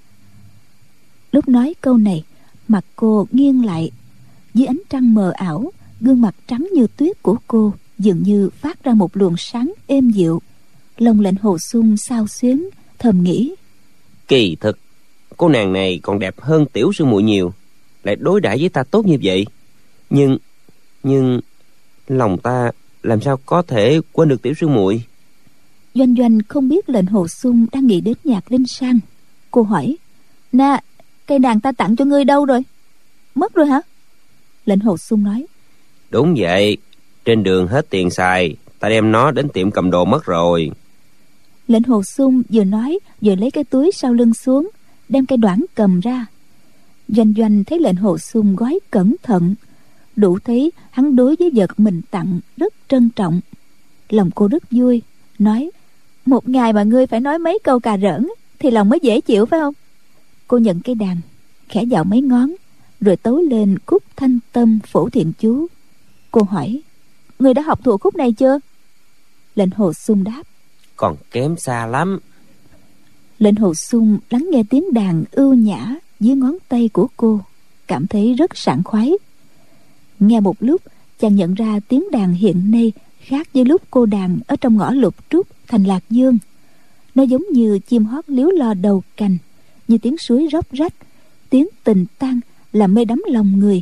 Lúc nói câu này, mặt cô nghiêng lại, dưới ánh trăng mờ ảo, gương mặt trắng như tuyết của cô dường như phát ra một luồng sáng êm dịu. Lòng Lệnh Hồ Xung xao xuyến, thầm nghĩ: Kỳ thực, cô nàng này còn đẹp hơn tiểu sư muội nhiều, lại đối đãi với ta tốt như vậy. Nhưng, nhưng lòng ta làm sao có thể quên được tiểu sư muội? Doanh Doanh không biết Lệnh Hồ Xung đang nghĩ đến Nhạc Linh Sang. Cô hỏi: Nè, cây đàn ta tặng cho ngươi đâu rồi? Mất rồi hả? Lệnh Hồ Xung nói: Đúng vậy, trên đường hết tiền xài, ta đem nó đến tiệm cầm đồ mất rồi. Lệnh Hồ Xung vừa nói vừa lấy cái túi sau lưng xuống, đem cây đoản cầm ra. Doanh Doanh thấy Lệnh Hồ Xung gói cẩn thận, đủ thấy hắn đối với vật mình tặng rất trân trọng. Lòng cô rất vui, nói: Một ngày mà ngươi phải nói mấy câu cà rỡn thì lòng mới dễ chịu, phải không? Cô nhận cây đàn, khẽ dạo mấy ngón, rồi tấu lên khúc Thanh Tâm Phổ Thiện Chú. Cô hỏi: Ngươi đã học thuộc khúc này chưa? Lệnh Hồ Xung đáp: Còn kém xa lắm. Lệnh Hồ Xung lắng nghe tiếng đàn ưu nhã dưới ngón tay của cô, cảm thấy rất sảng khoái. Nghe một lúc, chàng nhận ra tiếng đàn hiện nay khác với lúc cô đàn ở trong ngõ Lục Trúc thành Lạc Dương. Nó giống như chim hót líu lo đầu cành, như tiếng suối róc rách, tiếng tình tang làm mê đắm lòng người.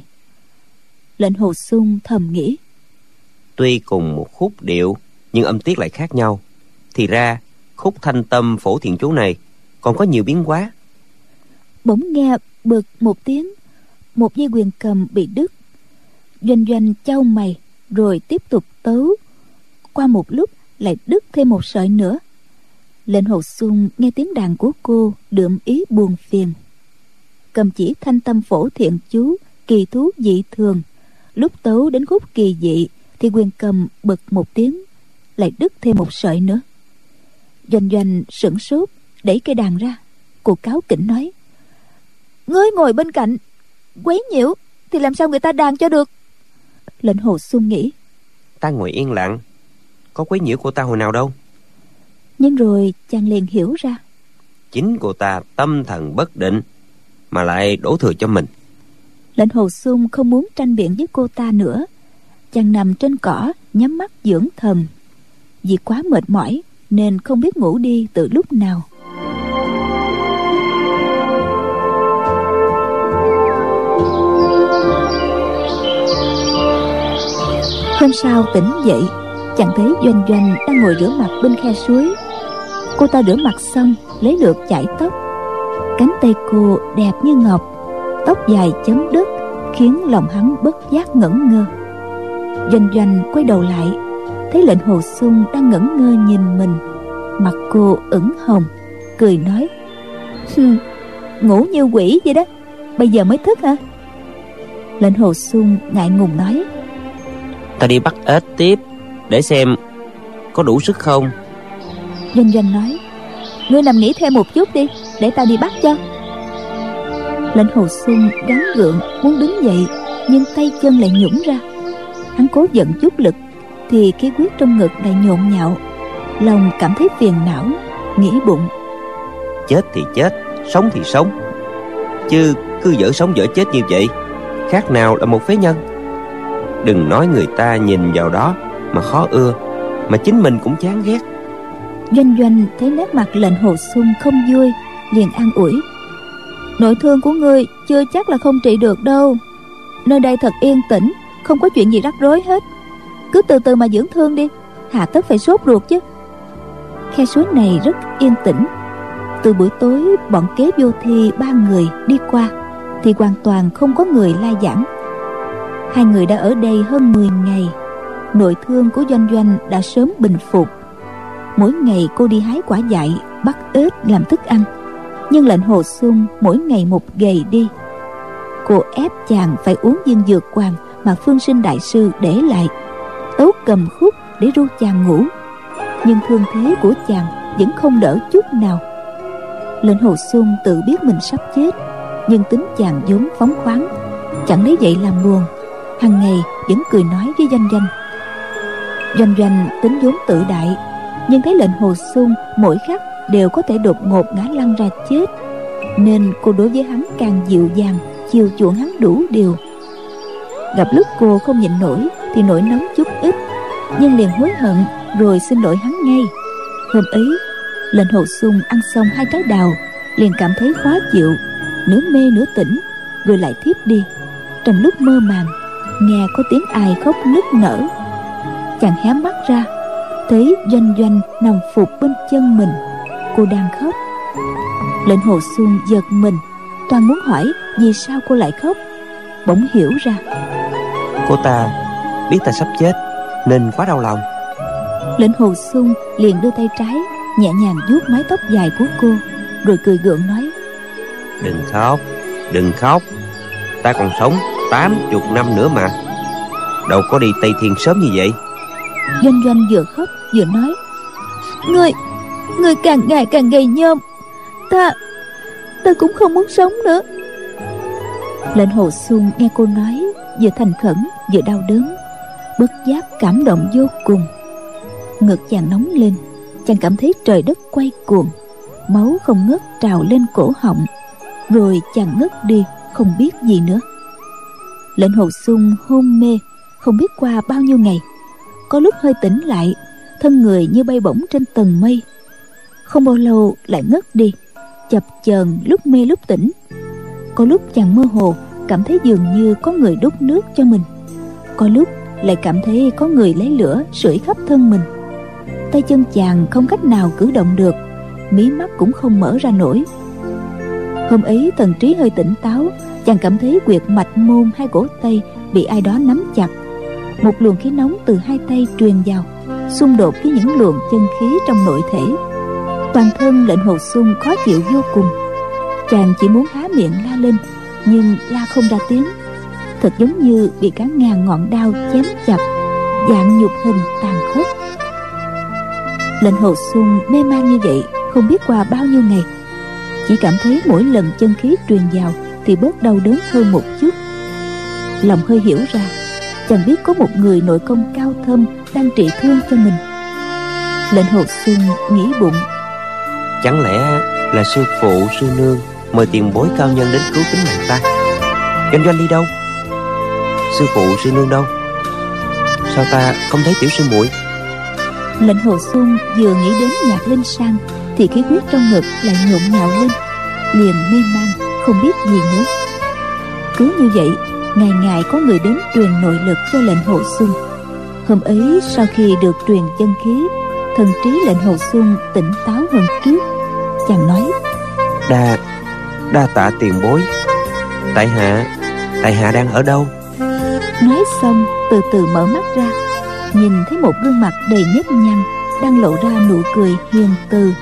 Lệnh Hồ Xung thầm nghĩ: Tuy cùng một khúc điệu nhưng âm tiết lại khác nhau, thì ra khúc Thanh Tâm Phổ Thiện Chú này còn có nhiều biến hóa. Bỗng nghe bực một tiếng, một dây quyền cầm bị đứt. Doanh Doanh chau mày rồi tiếp tục tấu. Qua một lúc lại đứt thêm một sợi nữa. Lệnh Hồ Xung nghe tiếng đàn của cô đượm ý buồn phiền. Cầm chỉ Thanh Tâm Phổ Thiện Chú kỳ thú dị thường, lúc tấu đến khúc kỳ dị thì quyền cầm bực một tiếng, lại đứt thêm một sợi nữa. Doanh Doanh sửng sốt, đẩy cây đàn ra. Cô cáu kỉnh nói: Ngươi ngồi bên cạnh quấy nhiễu thì làm sao người ta đàn cho được? Lệnh Hồ Xung nghĩ: Ta ngồi yên lặng, có quấy nhiễu cô ta hồi nào đâu. Nhưng rồi chàng liền hiểu ra: Chính cô ta tâm thần bất định mà lại đổ thừa cho mình. Lệnh Hồ Xung không muốn tranh biện với cô ta nữa. Chàng nằm trên cỏ nhắm mắt dưỡng thần. Vì quá mệt mỏi nên không biết ngủ đi từ lúc nào. Hôm sau tỉnh dậy, chàng thấy Doanh Doanh đang ngồi rửa mặt bên khe suối. Cô ta rửa mặt xong lấy lược chải tóc. Cánh tay cô đẹp như ngọc, tóc dài chấm đất, khiến lòng hắn bất giác ngẩn ngơ. Doanh Doanh quay đầu lại, thấy Lệnh Hồ Xung đang ngẩn ngơ nhìn mình. Mặt cô ửng hồng, cười nói: Ngủ như quỷ vậy đó, bây giờ mới thức hả? Lệnh Hồ Xung ngại ngùng nói: Ta đi bắt ếch tiếp, để xem có đủ sức không. Doanh Doanh nói: Ngươi nằm nghỉ thêm một chút đi, để ta đi bắt cho. Lệnh Hồ Xung gắng gượng muốn đứng dậy, nhưng tay chân lại nhũn ra. Hắn cố vận chút lực thì khí huyết trong ngực lại nhộn nhạo. Lòng cảm thấy phiền não, nghĩ bụng: Chết thì chết, sống thì sống, chứ cứ dở sống dở chết như vậy, khác nào là một phế nhân. Đừng nói người ta nhìn vào đó mà khó ưa, mà chính mình cũng chán ghét. Doanh Doanh thấy nét mặt Lệnh Hồ Xung không vui, liền an ủi: Nội thương của ngươi chưa chắc là không trị được đâu. Nơi đây thật yên tĩnh, không có chuyện gì rắc rối hết. Cứ từ từ mà dưỡng thương đi, hà tất phải sốt ruột chứ. Khe suối này rất yên tĩnh. Từ buổi tối bọn kế vô thi ba người đi qua thì hoàn toàn không có người la giảng. Hai người đã ở đây hơn mười ngày. Nội thương của Doanh Doanh đã sớm bình phục. Mỗi ngày cô đi hái quả dại, bắt ếch làm thức ăn, nhưng lệnh Hồ Xuân mỗi ngày một gầy đi. Cô ép chàng phải uống viên dược hoàng mà Phương Sinh đại sư để lại, tấu cầm khúc để ru chàng ngủ, nhưng thương thế của chàng vẫn không đỡ chút nào. Lệnh Hồ Xuân tự biết mình sắp chết, nhưng tính chàng vốn phóng khoáng, chẳng lấy vậy làm buồn, hàng ngày vẫn cười nói với Doanh Doanh. Doanh Doanh tính vốn tự đại, nhưng thấy lệnh Hồ Xuân mỗi khắc đều có thể đột ngột ngã lăn ra chết, nên cô đối với hắn càng dịu dàng, chiều chuộng hắn đủ điều. Gặp lúc cô không nhịn nổi thì nổi nóng chút ít, nhưng liền hối hận rồi xin lỗi hắn ngay. Hôm ấy lệnh Hồ Xuân ăn xong hai trái đào liền cảm thấy khó chịu, nửa mê nửa tỉnh, rồi lại thiếp đi. Trong lúc mơ màng nghe có tiếng ai khóc nức nở. Chàng hé mắt ra thấy Doanh Doanh nằm phục bên chân mình, cô đang khóc. Lệnh Hồ Xuân giật mình, toàn muốn hỏi vì sao cô lại khóc, bỗng hiểu ra. Cô ta biết ta sắp chết nên quá đau lòng. Lệnh Hồ Xuân liền đưa tay trái nhẹ nhàng vuốt mái tóc dài của cô, rồi cười gượng nói: Đừng khóc, đừng khóc. Ta còn sống tám chục năm nữa mà, đâu có đi Tây Thiên sớm như vậy. Doanh Doanh vừa khóc vừa nói: Ngươi, ngươi càng ngày càng gầy nhom, Ta, ta cũng không muốn sống nữa. Lệnh Hồ Xuân nghe cô nói vừa thành khẩn vừa đau đớn, bất giác cảm động vô cùng. Ngực chàng nóng lên, chàng cảm thấy trời đất quay cuồng, máu không ngớt trào lên cổ họng, rồi chàng ngất đi không biết gì nữa. Lệnh Hồ Xuân hôn mê không biết qua bao nhiêu ngày, có lúc hơi tỉnh lại, thân người như bay bổng trên tầng mây. Không bao lâu lại ngất đi, chập chờn lúc mê lúc tỉnh. Có lúc chàng mơ hồ cảm thấy dường như có người đút nước cho mình, có lúc lại cảm thấy có người lấy lửa sưởi khắp thân mình. Tay chân chàng không cách nào cử động được, mí mắt cũng không mở ra nổi. Hôm ấy thần trí hơi tỉnh táo, chàng cảm thấy quyệt mạch môn hai cổ tay bị ai đó nắm chặt. Một luồng khí nóng từ hai tay truyền vào, xung đột với những luồng chân khí trong nội thể. Toàn thân lệnh Hồ Xuân khó chịu vô cùng. Chàng chỉ muốn há miệng la lên, nhưng la không ra tiếng, thật giống như bị cả ngàn ngọn đao chém chặt, dạng nhục hình tàn khốc. Lệnh Hồ Xuân mê man như vậy không biết qua bao nhiêu ngày, chỉ cảm thấy mỗi lần chân khí truyền vào thì bớt đau đớn hơn một chút. Lòng hơi hiểu ra, chàng biết có một người nội công cao thâm đang trị thương cho mình. Lệnh Hồ Xuân nghĩ bụng: Chẳng lẽ là sư phụ sư nương mời tiền bối cao nhân đến cứu tính mạng ta? Doanh Doanh đi đâu? Sư phụ sư nương đâu? Sao ta không thấy tiểu sư muội? Lệnh Hồ Xuân vừa nghĩ đến Nhạc Linh Sang thì khí huyết trong ngực lại nhộn nhạo lên, liền mê man không biết gì nữa. Cứ như vậy, ngày ngày có người đến truyền nội lực cho lệnh Hồ Xuân. Hôm ấy sau khi được truyền chân khí, thần trí lệnh Hồ Xuân tỉnh táo hơn trước. Chàng nói: Đa, đa tạ tiền bối. Tại hạ, tại hạ đang ở đâu? Nói xong từ từ mở mắt ra, nhìn thấy một gương mặt đầy nếp nhăn đang lộ ra nụ cười hiền từ.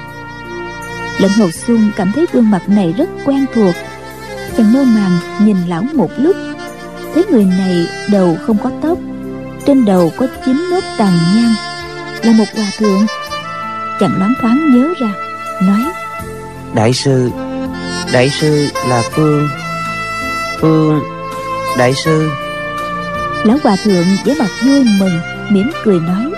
Lệnh Hồ Xuân cảm thấy gương mặt này rất quen thuộc. Chàng mơ màng nhìn lão một lúc, thấy người này đầu không có tóc, trên đầu có chín nốt tàn nhang, là một hòa thượng. Chàng loáng thoáng nhớ ra, nói: Đại sư, đại sư là Phương Phương đại sư. Lão hòa thượng với mặt vui mừng, mỉm cười nói: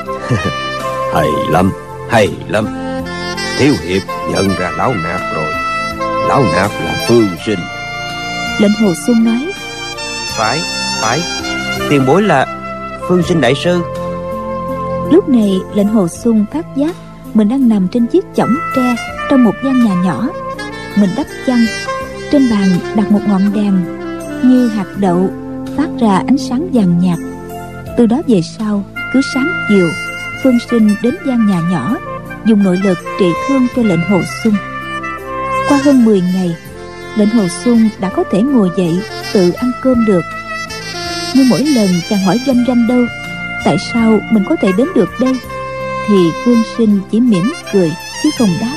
Hay lắm, hay lắm. Thiếu hiệp nhận ra lão nạp rồi. Lão nạp là Phương Sinh. Lệnh Hồ Xuân nói: Phải, phải, tiền bối là Phương Sinh đại sư. Lúc này lệnh Hồ Xuân phát giác mình đang nằm trên chiếc chõng tre trong một gian nhà nhỏ. Mình đắp chăn, trên bàn đặt một ngọn đèn như hạt đậu phát ra ánh sáng vàng nhạt. Từ đó về sau, cứ sáng chiều, Phương Sinh đến gian nhà nhỏ dùng nội lực trị thương cho lệnh Hồ Xuân. Qua hơn mười ngày, lệnh Hồ Xuân đã có thể ngồi dậy tự ăn cơm được. Nhưng mỗi lần chàng hỏi Doanh Doanh đâu, tại sao mình có thể đến được đây, thì Phương Sinh chỉ mỉm cười chứ không đáp.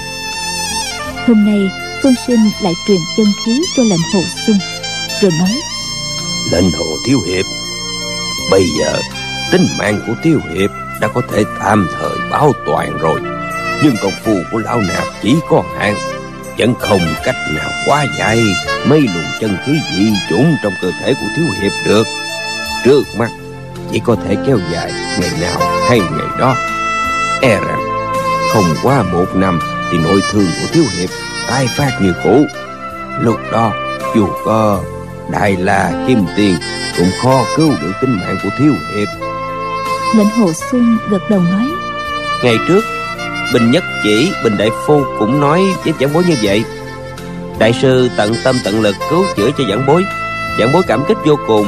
Hôm nay Phương Sinh lại truyền chân khí cho lệnh Hồ Xuân, rồi nói: Lệnh Hồ thiếu hiệp, bây giờ tính mạng của thiếu hiệp đã có thể tạm thời bảo toàn rồi, nhưng công phu của lão nạp chỉ có hạn, vẫn không cách nào quá giải mấy luồng chân khí dị chủng trong cơ thể của thiếu hiệp được. Trước mắt chỉ có thể kéo dài ngày nào hay ngày đó. E rằng không qua một năm thì nội thương của thiếu hiệp tái phát như cũ. Lúc đó dù có Đại La Kim Tiền cũng khó cứu được tính mạng của thiếu hiệp. Lệnh Hồ Xuân gật đầu nói: Ngày trước Bình Nhất Chỉ, Bình Đại Phu cũng nói với giảng bối như vậy. Đại sư tận tâm tận lực cứu chữa cho giảng bối, giảng bối cảm kích vô cùng.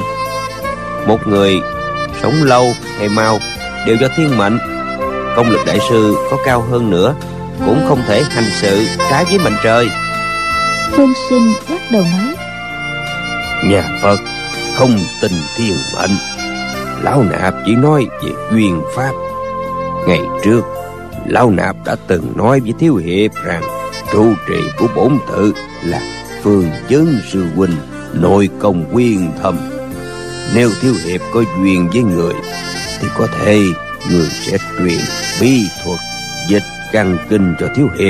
Một người sống lâu hay mau đều do thiên mệnh. Công lực đại sư có cao hơn nữa cũng không thể hành sự trái với mệnh trời. Phương Sinh lắc đầu nói: Nhà Phật không tin thiên mệnh, lão nạp chỉ nói về duyên pháp. Ngày trước lão nạp đã từng nói với thiếu hiệp rằng trụ trì của bổn tự là Phương Chấn sư huynh, nội công quyên thâm. Nếu thiếu hiệp có duyên với người thì có thể người sẽ truyền bí thuật dịch căn kinh cho thiếu hiệp.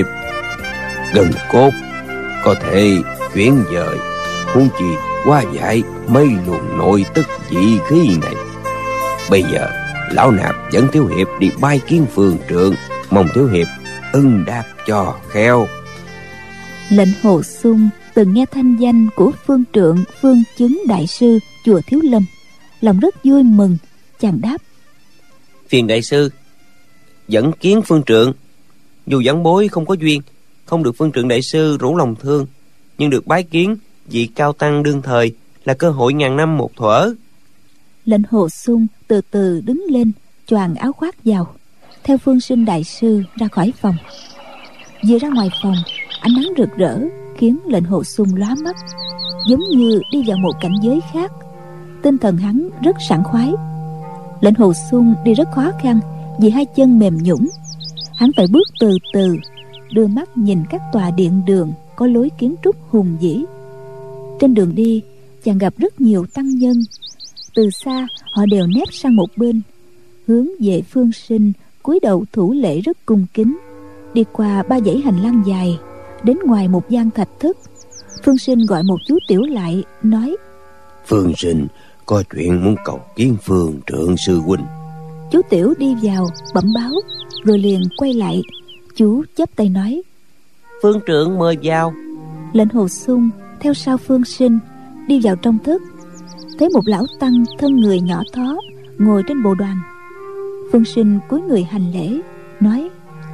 Gần cốt có thể chuyển dời, huống chi hóa giải mấy luồng nội tức dị khí này. Bây giờ lão nạp dẫn thiếu hiệp đi bái kiến Phương Trượng, mong thiếu hiệp ưng đáp cho khéo. Lệnh Hồ Xuân từng nghe thanh danh của Phương Trượng, Phương Chấn đại sư chùa Thiếu Lâm, lòng rất vui mừng. Chàng đáp: Phiền đại sư dẫn kiến Phương Trượng. Dù giảng bối không có duyên, không được Phương Trượng đại sư rủ lòng thương, nhưng được bái kiến vị cao tăng đương thời là cơ hội ngàn năm một thuở. Lệnh Hồ Xuân từ từ đứng lên, choàng áo khoác vào, theo Phương Sinh đại sư ra khỏi phòng. Vừa ra ngoài phòng, ánh nắng rực rỡ khiến lệnh Hồ Xuân lóa mắt, giống như đi vào một cảnh giới khác. Tinh thần hắn rất sảng khoái. Lệnh Hồ Xuân đi rất khó khăn vì hai chân mềm nhũn. Hắn phải bước từ từ, đưa mắt nhìn các tòa điện đường có lối kiến trúc hùng vĩ. Trên đường đi, chàng gặp rất nhiều tăng nhân. Từ xa họ đều nép sang một bên, hướng về Phương Sinh cúi đầu thủ lễ rất cung kính. Đi qua ba dãy hành lang dài, đến ngoài một gian thạch thất, Phương Sinh gọi một chú tiểu lại, nói: Phương Sinh có chuyện muốn cầu kiến Phương Trượng sư huynh. Chú tiểu đi vào bẩm báo, rồi liền quay lại. Chú chắp tay nói: Phương Trượng mời vào. Lệnh Hồ Xuân theo sau Phương Sinh đi vào trong thất, thấy một lão tăng thân người nhỏ thó ngồi trên bồ đoàn. Phương Sinh cúi người hành lễ, nói: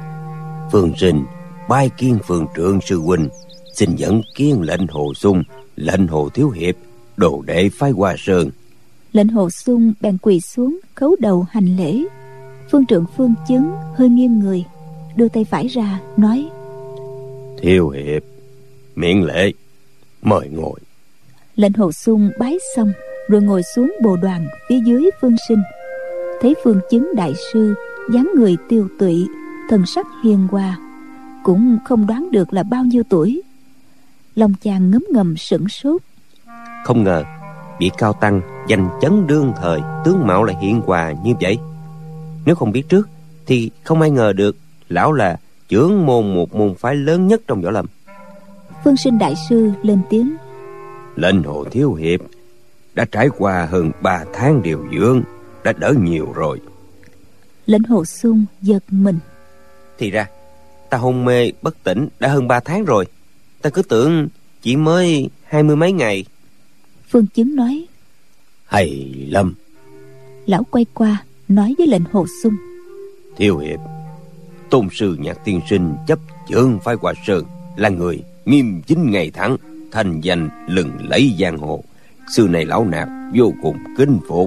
Phương Sinh bái kiến Phương Trượng sư huynh, xin dẫn kiến lệnh Hồ Xuân, lệnh Hồ thiếu hiệp, đồ đệ phái Hoa Sơn. Lệnh Hồ Xuân bèn quỳ xuống khấu đầu hành lễ. Phương Trượng Phương Chấn hơi nghiêng người, đưa tay phải ra nói: Thiếu hiệp miễn lễ, mời ngồi. Lệnh Hồ Xuân bái xong rồi ngồi xuống bồ đoàn phía dưới Phương Sinh. Thấy Phương Chấn đại sư dáng người tiêu tụy, thần sắc hiền hòa, cũng không đoán được là bao nhiêu tuổi. Lòng chàng ngấm ngầm sửng sốt. Không ngờ vị cao tăng danh chấn đương thời tướng mạo lại hiền hòa như vậy. Nếu không biết trước thì không ai ngờ được lão là trưởng môn một môn phái lớn nhất trong võ lâm. Phương Sinh đại sư lên tiếng: Lệnh Hồ thiếu hiệp đã trải qua hơn ba tháng điều dưỡng, đã đỡ nhiều rồi. Lệnh Hồ Xuân giật mình. Thì ra ta hôn mê bất tỉnh đã hơn ba tháng rồi, ta cứ tưởng chỉ mới hai mươi mấy ngày. Phương Chấn nói: Hay lắm. Lão quay qua nói với lệnh Hồ Xuân: Thiếu hiệp, tôn sư Nhạc tiên sinh chấp chưởng phái Hoa Sơn, là người nghiêm chính ngày thẳng, thành danh lừng lẫy giang hồ. Xưa này lão nạp vô cùng kính phục.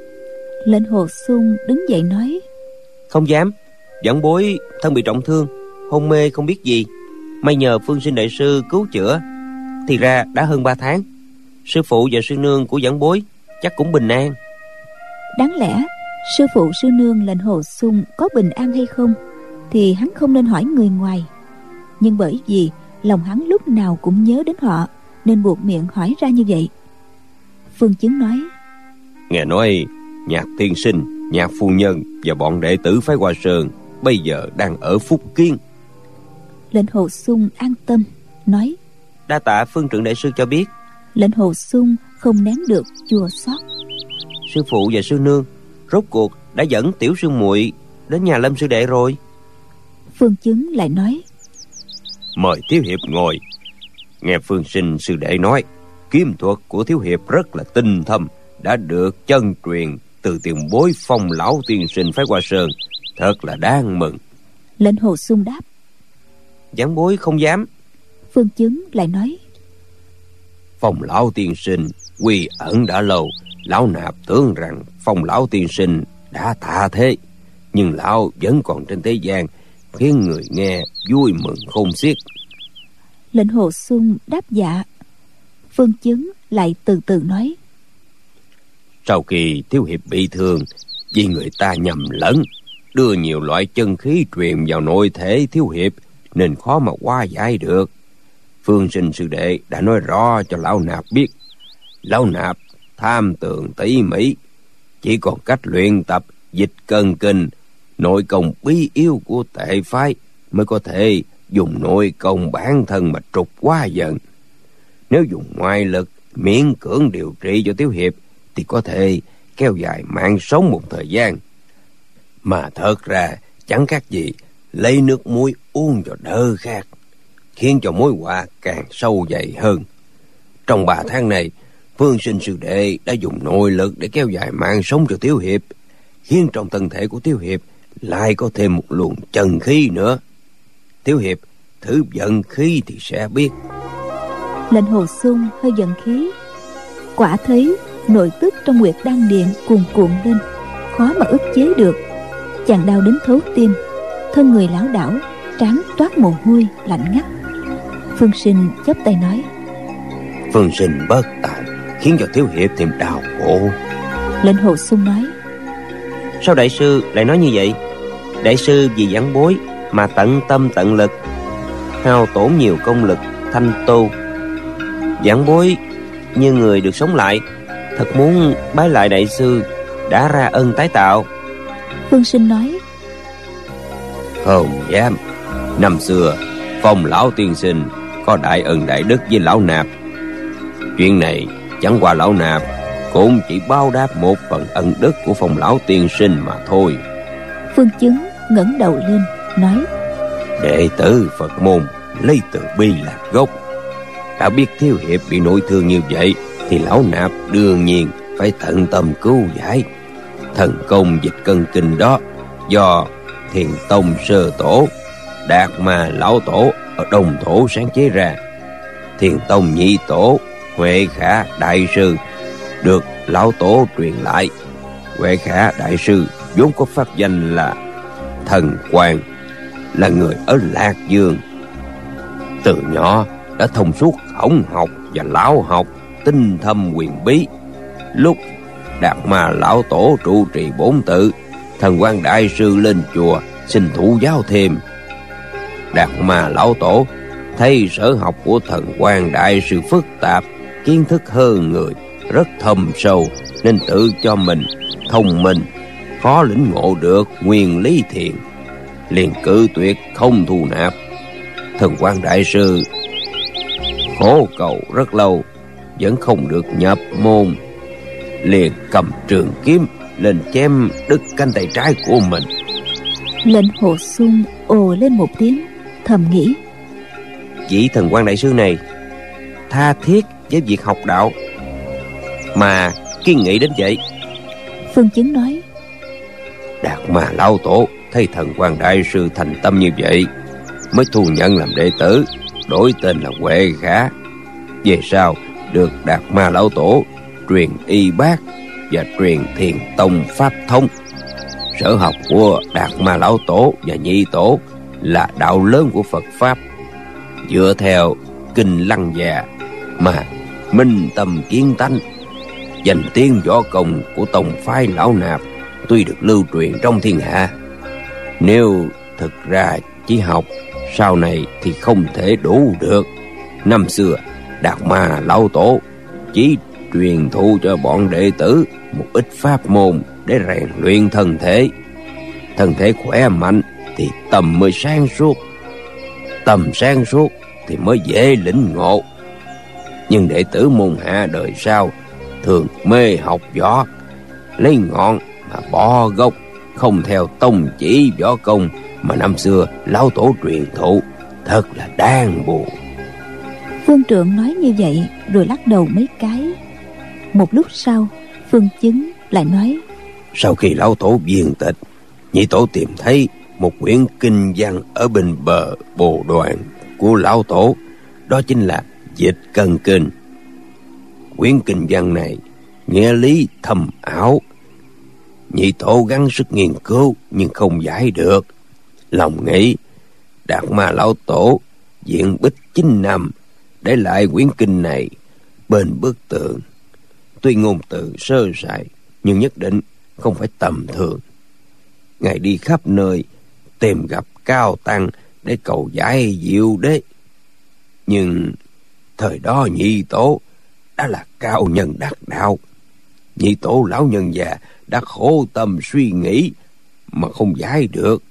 Lệnh Hồ Xuân đứng dậy nói: Không dám, giảng bối thân bị trọng thương, hôn mê không biết gì. may nhờ Phương Sinh đại sư cứu chữa. Thì ra đã hơn ba tháng. Sư phụ và sư nương của giảng bối chắc cũng bình an. Đáng lẽ sư phụ sư nương lệnh Hồ Xung có bình an hay không thì hắn không nên hỏi người ngoài, nhưng bởi vì lòng hắn lúc nào cũng nhớ đến họ nên buộc miệng hỏi ra như vậy. Phương Chứng nói: Nghe nói Nhạc tiên sinh, Nhạc phu nhân và bọn đệ tử phái Hoa Sơn bây giờ đang ở Phúc Kiến. Lệnh Hồ Xung an tâm nói: Đa tạ Phương Trượng đại sư cho biết. Lệnh Hồ Xung không nén được chua xót. Sư phụ và sư nương rốt cuộc đã dẫn tiểu sư muội đến nhà Lâm sư đệ rồi. Phương Chứng lại nói: Mời Thiếu Hiệp ngồi. Nghe Phương Sinh sư đệ nói kiếm thuật của Thiếu Hiệp rất là tinh thâm, đã được chân truyền từ tiền bối Phong lão tiên sinh phái Hoa Sơn, thật là đáng mừng. Lệnh Hồ Xung đáp: Giảng bối không dám. Phương Chứng lại nói: Phong lão tiên sinh quy ẩn đã lâu, lão nạp tưởng rằng Phong lão tiên sinh đã tạ thế, nhưng lão vẫn còn trên thế gian, khiến người nghe vui mừng khôn xiết. Lệnh Hồ Xung đáp dạ. Phương Chứng lại từ từ nói: Sau khi Thiếu Hiệp bị thương, vì người ta nhầm lẫn đưa nhiều loại chân khí truyền vào nội thể Thiếu Hiệp nên khó mà hóa giải được. Phương Sinh sư đệ đã nói rõ cho lão nạp biết, lão nạp tham tường tỉ mỉ, chỉ còn cách luyện tập dịch cân kinh, nội công bí yếu của tệ phái mới có thể dùng nội công bản thân mà trục hóa giận. Nếu dùng ngoại lực miễn cưỡng điều trị cho Thiếu Hiệp thì có thể kéo dài mạng sống một thời gian, mà thật ra chẳng khác gì lấy nước muối uống cho đỡ khát, khiến cho mối họa càng sâu dày hơn. Trong ba tháng này, Phương Sinh sư đệ đã dùng nội lực để kéo dài mạng sống cho Thiếu Hiệp, khiến trong thân thể của Thiếu Hiệp lại có thêm một luồng chân khí nữa. Thiếu Hiệp thử vận khí thì sẽ biết. Lệnh Hồ Xung hơi vận khí, quả thấy nội tức trong Nguyệt Đan Điện cuồn cuộn lên, khó mà ức chế được. Chàng đau đến thấu tim, thân người lảo đảo, trán toát mồ hôi lạnh ngắt. Phương Sinh chắp tay nói: Phương Sinh bất tài, khiến cho Thiếu Hiệp thêm đau khổ. Lệnh Hồ Xung nói: Sao đại sư lại nói như vậy? Đại sư vì giảng bối mà tận tâm tận lực, hao tổn nhiều công lực thanh tu. Giảng bối như người được sống lại, thật muốn bái lại đại sư đã ra ân tái tạo. Phương Sinh nói: Không dám. Năm xưa Phong lão tiên sinh có đại ân đại đức với lão nạp. Chuyện này chẳng qua lão nạp cũng chỉ báo đáp một phần ân đức của Phong lão tiên sinh mà thôi. Phương Chứng ngẩng đầu lên nói: Đệ tử Phật môn lấy từ bi là gốc. Đã biết Thiếu Hiệp bị nội thương như vậy thì lão nạp đương nhiên phải tận tâm cứu giải. Thần công dịch cân kinh đó do Thiền Tông sơ tổ Đạt Ma lão tổ ở Đông Thổ sáng chế ra. Thiền Tông nhị tổ Huệ Khả đại sư được lão tổ truyền lại. Huệ Khả đại sư vốn có pháp danh là Thần Quang, là người ở Lạc Dương. Từ nhỏ đã thông suốt khổng học và lão học, tinh thâm quyền bí. Lúc Đạt Ma lão tổ trụ trì bốn tự, Thần Quang đại sư lên chùa xin thụ giáo thêm. Đạt Ma lão tổ thấy sở học của Thần Quang đại sư phức tạp, kiến thức hơn người, rất thâm sâu, nên tự cho mình thông minh, khó lĩnh ngộ được nguyên lý thiền, liền cự tuyệt không thu nạp. Thần Quang đại sư khổ cầu rất lâu vẫn không được nhập môn, liền cầm trường kiếm lên chém đứt cánh tay trái của mình. Lệnh Hồ Xung ồ lên một tiếng, thầm nghĩ: Vị Thần Quang đại sư này tha thiết với việc học đạo mà kiên nghị đến vậy. Phương Chứng nói: Đạt Ma lão tổ thấy Thần Quang đại sư thành tâm như vậy mới thu nhận làm đệ tử, đổi tên là Huệ Khả. Về sau được Đạt Ma lão tổ truyền y bác và truyền Thiền Tông pháp thông. Sở học của Đạt Ma lão tổ và nhị tổ là đạo lớn của Phật pháp. dựa theo kinh Lăng Già mà minh tâm kiến tánh. Danh tiếng võ công của tông phái Lão Nạp tuy được lưu truyền trong thiên hạ, nếu thực ra chỉ học sau này thì không thể đủ được. Năm xưa Đạt Ma Lão Tổ chỉ truyền thụ cho bọn đệ tử một ít pháp môn để rèn luyện thân thể. Thân thể khỏe mạnh thì tâm mới sáng suốt, tâm sáng suốt thì mới dễ lĩnh ngộ. Nhưng đệ tử môn hạ đời sau thường mê học võ, lấy ngọn mà bỏ gốc, không theo tông chỉ võ công mà năm xưa Lão Tổ truyền thụ, thật là đáng buồn. Phương Trượng nói như vậy rồi lắc đầu mấy cái. Một lúc sau, Phương Chứng lại nói: Sau khi Lão Tổ viên tịch, nhị tổ tìm thấy một quyển kinh văn ở bên bờ bồ đoàn của Lão Tổ, đó chính là Dịch Cân Kinh. Quyển kinh văn này nghĩa lý thâm ảo, nhị tổ gắng sức nghiên cứu nhưng không giải được. Lòng nghĩ Đạt Ma Lão Tổ diện bích chín năm để lại quyển kinh này bên bức tường. Tuy ngôn từ sơ sài nhưng nhất định không phải tầm thường. Ngài đi khắp nơi tìm gặp cao tăng để cầu giải diệu đế. Nhưng thời đó nhị tổ đã là cao nhân đắc đạo. Nhị tổ lão nhân già đã khổ tâm suy nghĩ mà không giải được,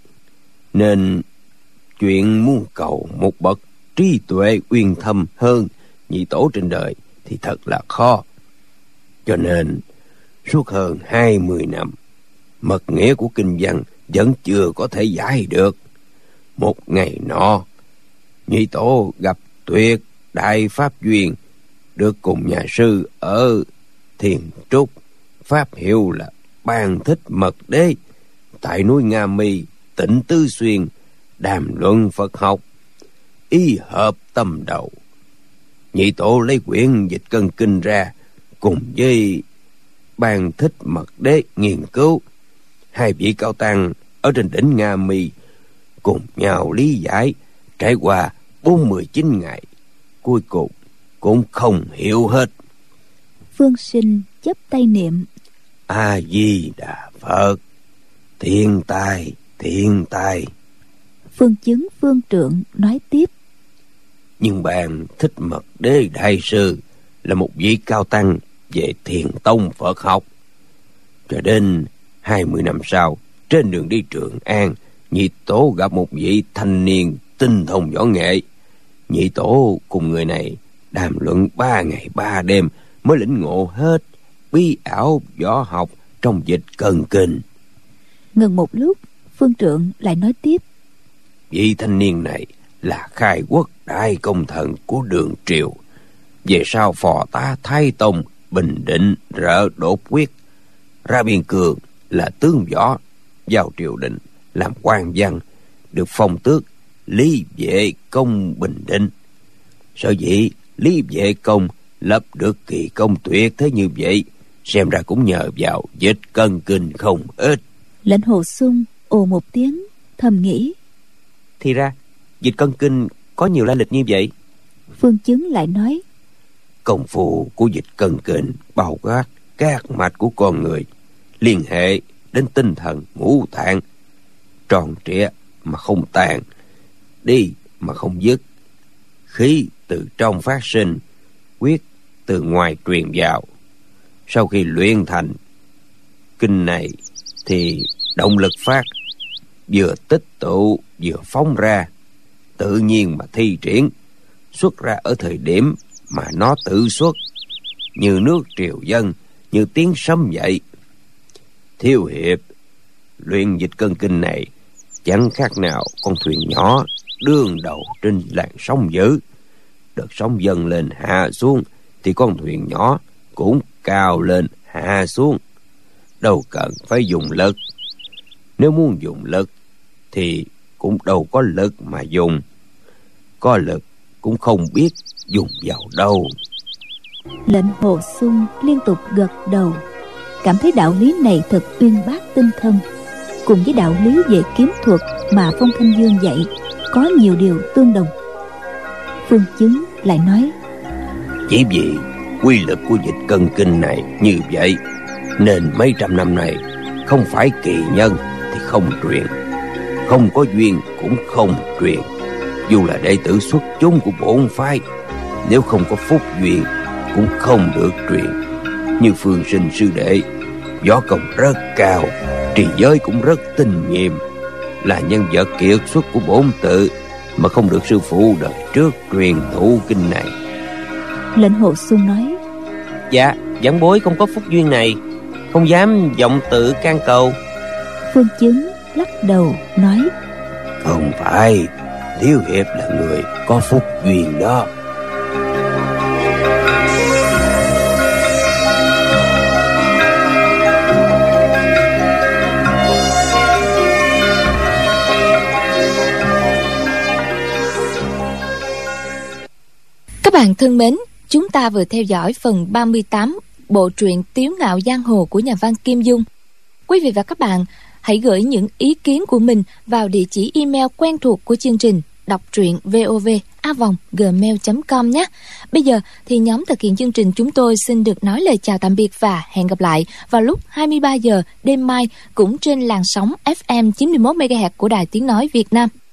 nên chuyện muốn cầu một bậc trí tuệ uyên thâm hơn nhị tổ trên đời thì thật là khó. Cho nên suốt hơn hai mươi năm, mật nghĩa của kinh văn vẫn chưa có thể giải được. Một ngày nọ, nhị tổ gặp tuyệt đại pháp duyên, được cùng nhà sư ở Thiền Trúc, pháp hiệu là Ban Thích Mật Đế, tại núi Nga Mi, tỉnh Tứ Xuyên, đàm luận Phật học, ý hợp tâm đầu. Nhị tổ lấy quyển Dịch Cân Kinh ra, cùng với Ban Thích Mật Đế nghiên cứu. Hai vị cao tăng ở trên đỉnh Nga Mi cùng nhau lý giải, trải qua bốn mươi chín ngày, cuối cùng cũng không hiểu hết. Phương Sinh chắp tay niệm: A Di Đà Phật, thiên tài, thiên tài. Phương Chứng, Phương Trượng nói tiếp: Nhưng Ban Thích Mật Đế đại sư là một vị cao tăng về Thiền tông Phật học. Cho đến hai mươi năm sau, trên đường đi Trường An, nhị tổ gặp một vị thanh niên tinh thông võ nghệ. Nhị tổ cùng người này đàm luận ba ngày ba đêm mới lĩnh ngộ hết bí ảo võ học trong Dịch Cân Kinh. Ngừng một lúc, Phương Trượng lại nói tiếp: Vị thanh niên này là khai quốc đại công thần của Đường Triều, về sau phò tá Thái Tông bình định rợ đột quyết, ra biên cương là tướng võ, vào triều đình làm quan văn, được phong tước Lý Vệ Công Bình Định. Sở dĩ Lý Vệ Công lập được kỳ công tuyệt thế như vậy, xem ra cũng nhờ vào Dịch Cân Kinh không ít. Lệnh Hồ Xung ồ một tiếng, thầm nghĩ: Thì ra Dịch Cân Kinh có nhiều lai lịch như vậy. Phương Chứng lại nói: Công phu của Dịch Cân Kinh bao quát các mạch của con người, liên hệ đến tinh thần ngũ tạng, tròn trịa mà không tàn, đi mà không dứt, khí từ trong phát sinh, quyết từ ngoài truyền vào. Sau khi luyện thành kinh này thì động lực phát vừa tích tụ vừa phóng ra, tự nhiên mà thi triển, xuất ra ở thời điểm mà nó tự xuất, như nước triều dân, như tiếng sấm vậy. Thiếu hiệp, luyện Dịch Cân Kinh này chẳng khác nào con thuyền nhỏ đương đầu trên làn sóng dữ. Đợt sóng dâng lên hạ xuống thì con thuyền nhỏ cũng cao lên hạ xuống, đâu cần phải dùng lực. Nếu muốn dùng lực thì cũng đâu có lực mà dùng, có lực cũng không biết dùng vào đâu. Lệnh Hồ Xung liên tục gật đầu, cảm thấy đạo lý này thật uyên bác tinh thâm, cùng với đạo lý về kiếm thuật mà Phong Thanh Dương dạy có nhiều điều tương đồng. Phương Chứng lại nói: Chỉ vì quy lực của dịch cân kinh này như vậy, nên mấy trăm năm này không phải kỳ nhân thì không truyền, không có duyên cũng không truyền. Dù là đệ tử xuất chúng của bổn phái, nếu không có phúc duyên cũng không được truyền. Như Phương Sinh sư đệ, võ công rất cao, trì giới cũng rất tinh nhiệm, là nhân vật kiệt xuất của bổn tự, mà không được sư phụ đời trước truyền thụ kinh này. Lệnh Hồ Xuân nói: Dạ, vãn bối không có phúc duyên này, không dám vọng tự can cầu. Phương Chứng lắc đầu nói: Không phải, Thiếu hiệp là người có phúc duyên đó. Các bạn thân mến, chúng ta vừa theo dõi phần ba mươi tám bộ truyện Tiếu Ngạo Giang Hồ của nhà văn Kim Dung. Quý vị và các bạn hãy gửi những ý kiến của mình vào địa chỉ email quen thuộc của chương trình đọc truyện vov a vòng gmail chấm com nhé. Bây giờ thì nhóm thực hiện chương trình chúng tôi xin được nói lời chào tạm biệt và hẹn gặp lại vào lúc hai mươi ba giờ đêm mai cũng trên làn sóng ép em chín mươi mốt mê ga héc của Đài Tiếng Nói Việt Nam.